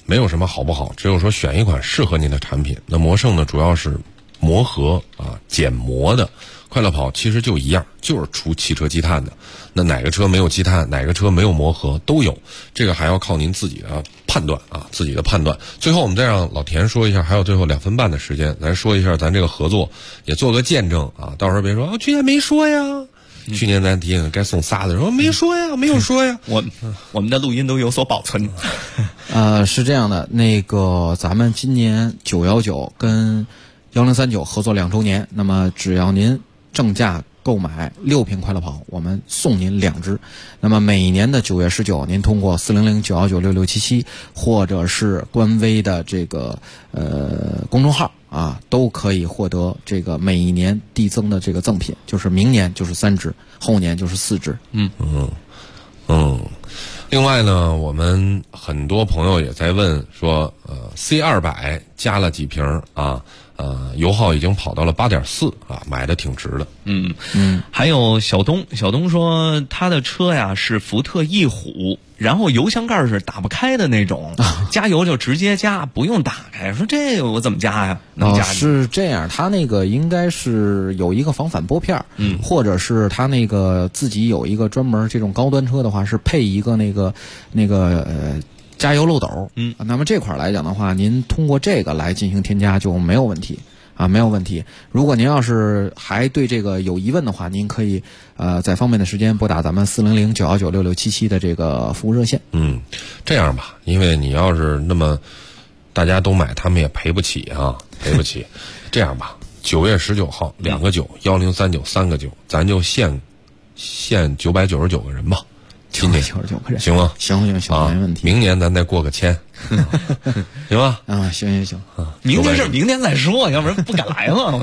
没有什么好不好，只有说选一款适合您的产品。那魔圣呢，主要是磨合啊、减磨的。快乐跑其实就一样，就是出汽车积碳的。那哪个车没有积碳，哪个车没有磨合都有，这个还要靠您自己的判断啊，自己的判断。最后我们再让老田说一下，还有最后2分半的时间，咱说一下咱这个合作，也做个见证啊。到时候别说去年没说呀。去年咱提醒该送仨的时候没说呀，没有说呀。 我们的录音都有所保存。 是这样的，那个咱们今年919跟1039合作2周年，那么只要您正价购买6瓶快乐跑，我们送您2支。那么每年的9月19，您通过400-919-6677或者是官微的这个公众号啊，都可以获得这个每一年递增的这个赠品，就是明年就是3支，后年就是4支。 另外呢，我们很多朋友也在问说，C200加了几瓶啊？油耗已经跑到了8.4啊，买的挺值的。 还有小东说他的车呀是福特翼虎，然后油箱盖是打不开的那种，加油就直接加，不用打开。说这个我怎么加呀？能加？ 是这样，他那个应该是有一个防反拨片，或者是他那个自己有一个专门这种高端车的话是配一个那个加油漏斗。那么这块来讲的话，您通过这个来进行添加就没有问题啊，没有问题。如果您要是还对这个有疑问的话，您可以在方便的时间拨打咱们400-919-6677的这个服务热线。 这样吧，因为你要是那么大家都买，他们也赔不起啊，赔不起。这样吧，9月19号2个9 1039 3个9，咱就限999个人吧。今年 999个人行吗？ 行，没问题。 明年咱再过个1000，行吧？ 行。 明天是明天再说，要不然不敢来了。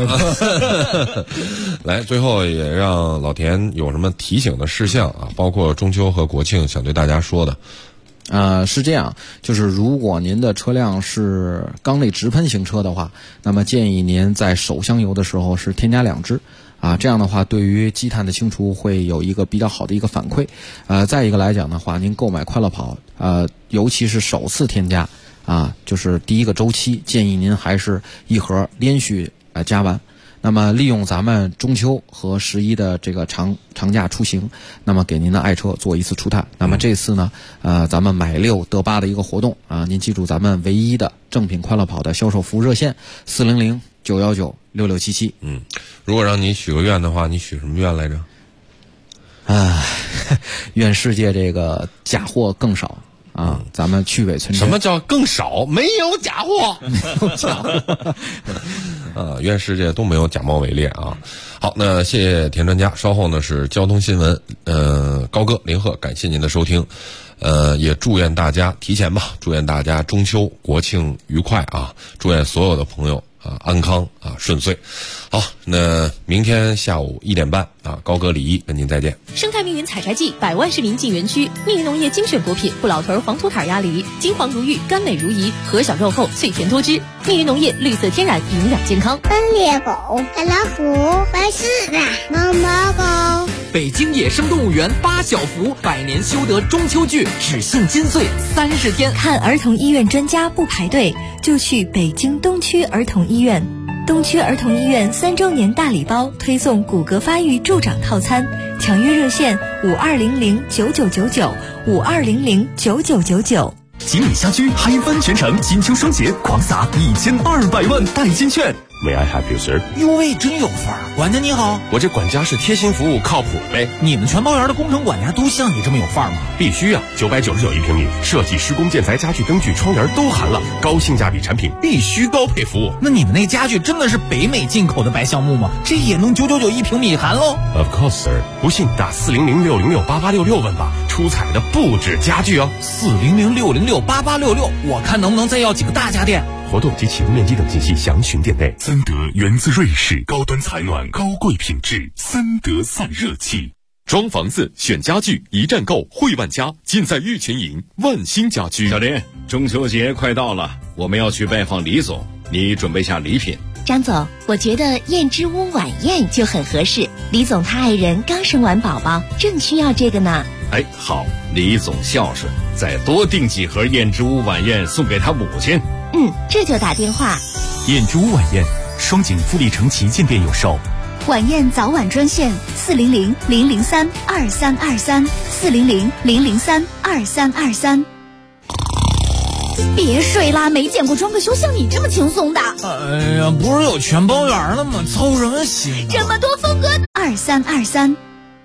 来，最后也让老田有什么提醒的事项啊？包括中秋和国庆想对大家说的。 是这样，就是如果您的车辆是缸内直喷型车的话，那么建议您在首箱油的时候是添加2支。这样的话对于积碳的清除会有一个比较好的一个反馈。再一个来讲的话，您购买快乐跑，尤其是首次添加就是第一个周期，建议您还是一盒连续加完。那么利用咱们中秋和11的这个长假出行，那么给您的爱车做一次除碳。那么这次呢，咱们买6得8的一个活动啊，您记住咱们唯一的正品快乐跑的销售服务热线400-919-6677。 如果让你许个愿的话，你许什么愿来着？ 愿世界这个假货更少啊！咱们去伪存真。 什么叫更少？没有假货， 没有假货。 愿世界都没有假冒伪劣啊！好，那谢谢田专家。稍后呢是交通新闻，高哥林鹤，感谢您的收听。也祝愿大家提前吧，祝愿大家中秋国庆愉快啊！祝愿所有的朋友安康顺遂。好，那明天下午1点半高哥李毅跟您再见。 生态密云采摘季，100万市民进园区，密云农业精选果品不老屯黄土坎鸭梨，金黄如玉，甘美如饴，核小肉厚，脆甜多汁。密云农业绿色天然，营养健康。 斑鬣狗、大老虎、白狮子、毛毛狗。 北京野生动物园8小福100年修得中秋剧，只限金穗30天。 看儿童医院专家不排队，就去北京东区儿童医院。东区儿童医院3周年大礼包推送骨骼发育助长套餐，抢约热线52009999，52009999。 吉米家居嗨翻全城，金秋双节狂撒1200万代金券。 May I help you, sir？ 哟喂，真有范儿！管家你好， 我这管家是贴心服务，靠谱呗。 你们全包园的工程管家都像你这么有范儿吗？ 必须啊！999一平米，设计、施工、建材、家具、灯具、窗帘都含了，高性价比产品必须高配服务。 那你们那家具真的是北美进口的白橡木吗？这也能999一平米含喽 ？Of course, sir。不信打400-606-8866问吧，出彩的不止家具哦。 400-606-8866，我看能不能再要几个大家电。 活动及启动面积等信息详询店内。森德源自瑞士，高端采暖，高贵品质，森德散热器。 装房子选家具，一站购汇万家，尽在玉群营万兴家居。 小林，中秋节快到了，我们要去拜访李总，你准备下礼品。 张总，我觉得燕之屋晚宴就很合适。李总他爱人刚生完宝宝，正需要这个呢。 哎，好，李总孝顺，再多订几盒燕之屋晚宴送给他母亲。 这就打电话。 燕之屋晚宴，双井富力城旗舰店有售。 晚宴早晚专线400-003-2323，400-003-2323。别睡啦，没见过装个修像你这么轻松的。 哎呀，不是有全包圆了吗？操人心！ 这么多风格，2323。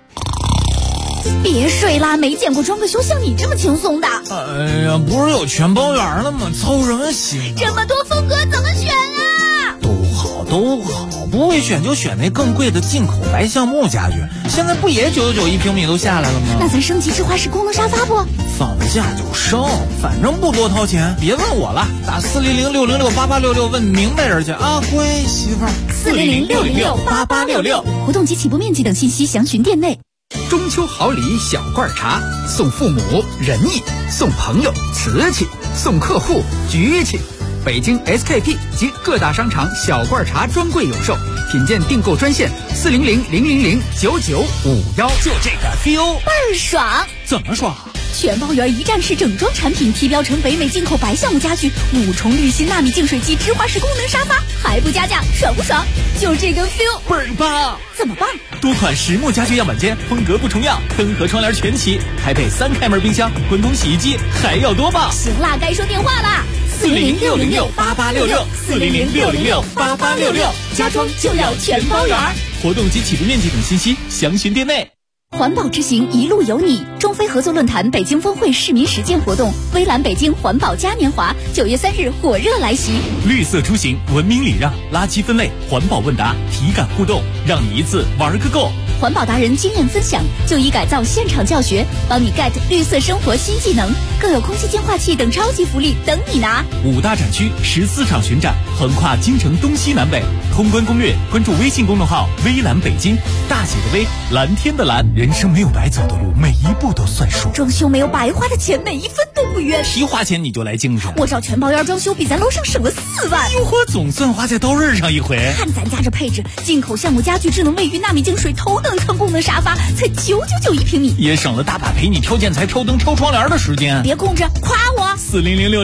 别睡啦，没见过装个修像你这么轻松的。 哎呀，不是有全包圆了吗？操人心！ 这么多风格怎么选啊？ 都好，不会选就选那更贵的进口白橡木家具，现在不也999一平米都下来了吗？ 那咱升级智化式功能沙发不？ 放下就升，反正不多掏钱，别问我了，打400-606-8866问明白人去啊，乖媳妇儿。 400-606-8866，活动及起步面积等信息详询店内。 中秋好礼小罐茶，送父母仁义，送朋友瓷器，送客户局气。北京 SKP 及各大商场小罐茶专柜有售，品鉴订购专线400-000-9951， 就这个 feel 倍儿爽。 怎么爽？ 全包圆一站式整装产品，提标成北美进口白橡木家具，5重滤芯纳米净水机，智化式功能沙发，还不加价，爽不爽？就这个 feel 倍儿棒！ 怎么办？ 多款实木家具样板间，风格不重样，灯和窗帘全齐，还配3开门冰箱、滚筒洗衣机，还要多棒！ 行啦，该说电话啦。 400-606-8866，400-606-8866， 家装就要全包圆。 活动及起步面积等信息详询店内。 环保之行一路有你，中非合作论坛北京峰会市民实践活动，微蓝北京环保嘉年华9月3日火热来袭。 绿色出行，文明礼让，垃圾分类，环保问答，体感互动，让你一次玩个够。 环保达人经验分享，就医改造现场教学，帮你 get 绿色生活新技能，更有空气净化器等超级福利等你拿。 5大展区，14场巡展，横跨京城东西南北。通关攻略，关注微信公众号微蓝北京，大写的微，蓝天的蓝。 人生没有白走的路，每一步都算数。 装修没有白花的钱，每一分都不冤。 提花钱你就来精神， 我找全包圆装修比咱楼上省了4万。 哟呵，总算花在刀刃上一回。 看咱家这配置，进口橡木家具、智能卫浴、纳米净水、头等舱功能沙发，才999一平米， 也省了大把陪你挑建材、挑灯、挑窗帘的时间。 别空着，夸我。 400-6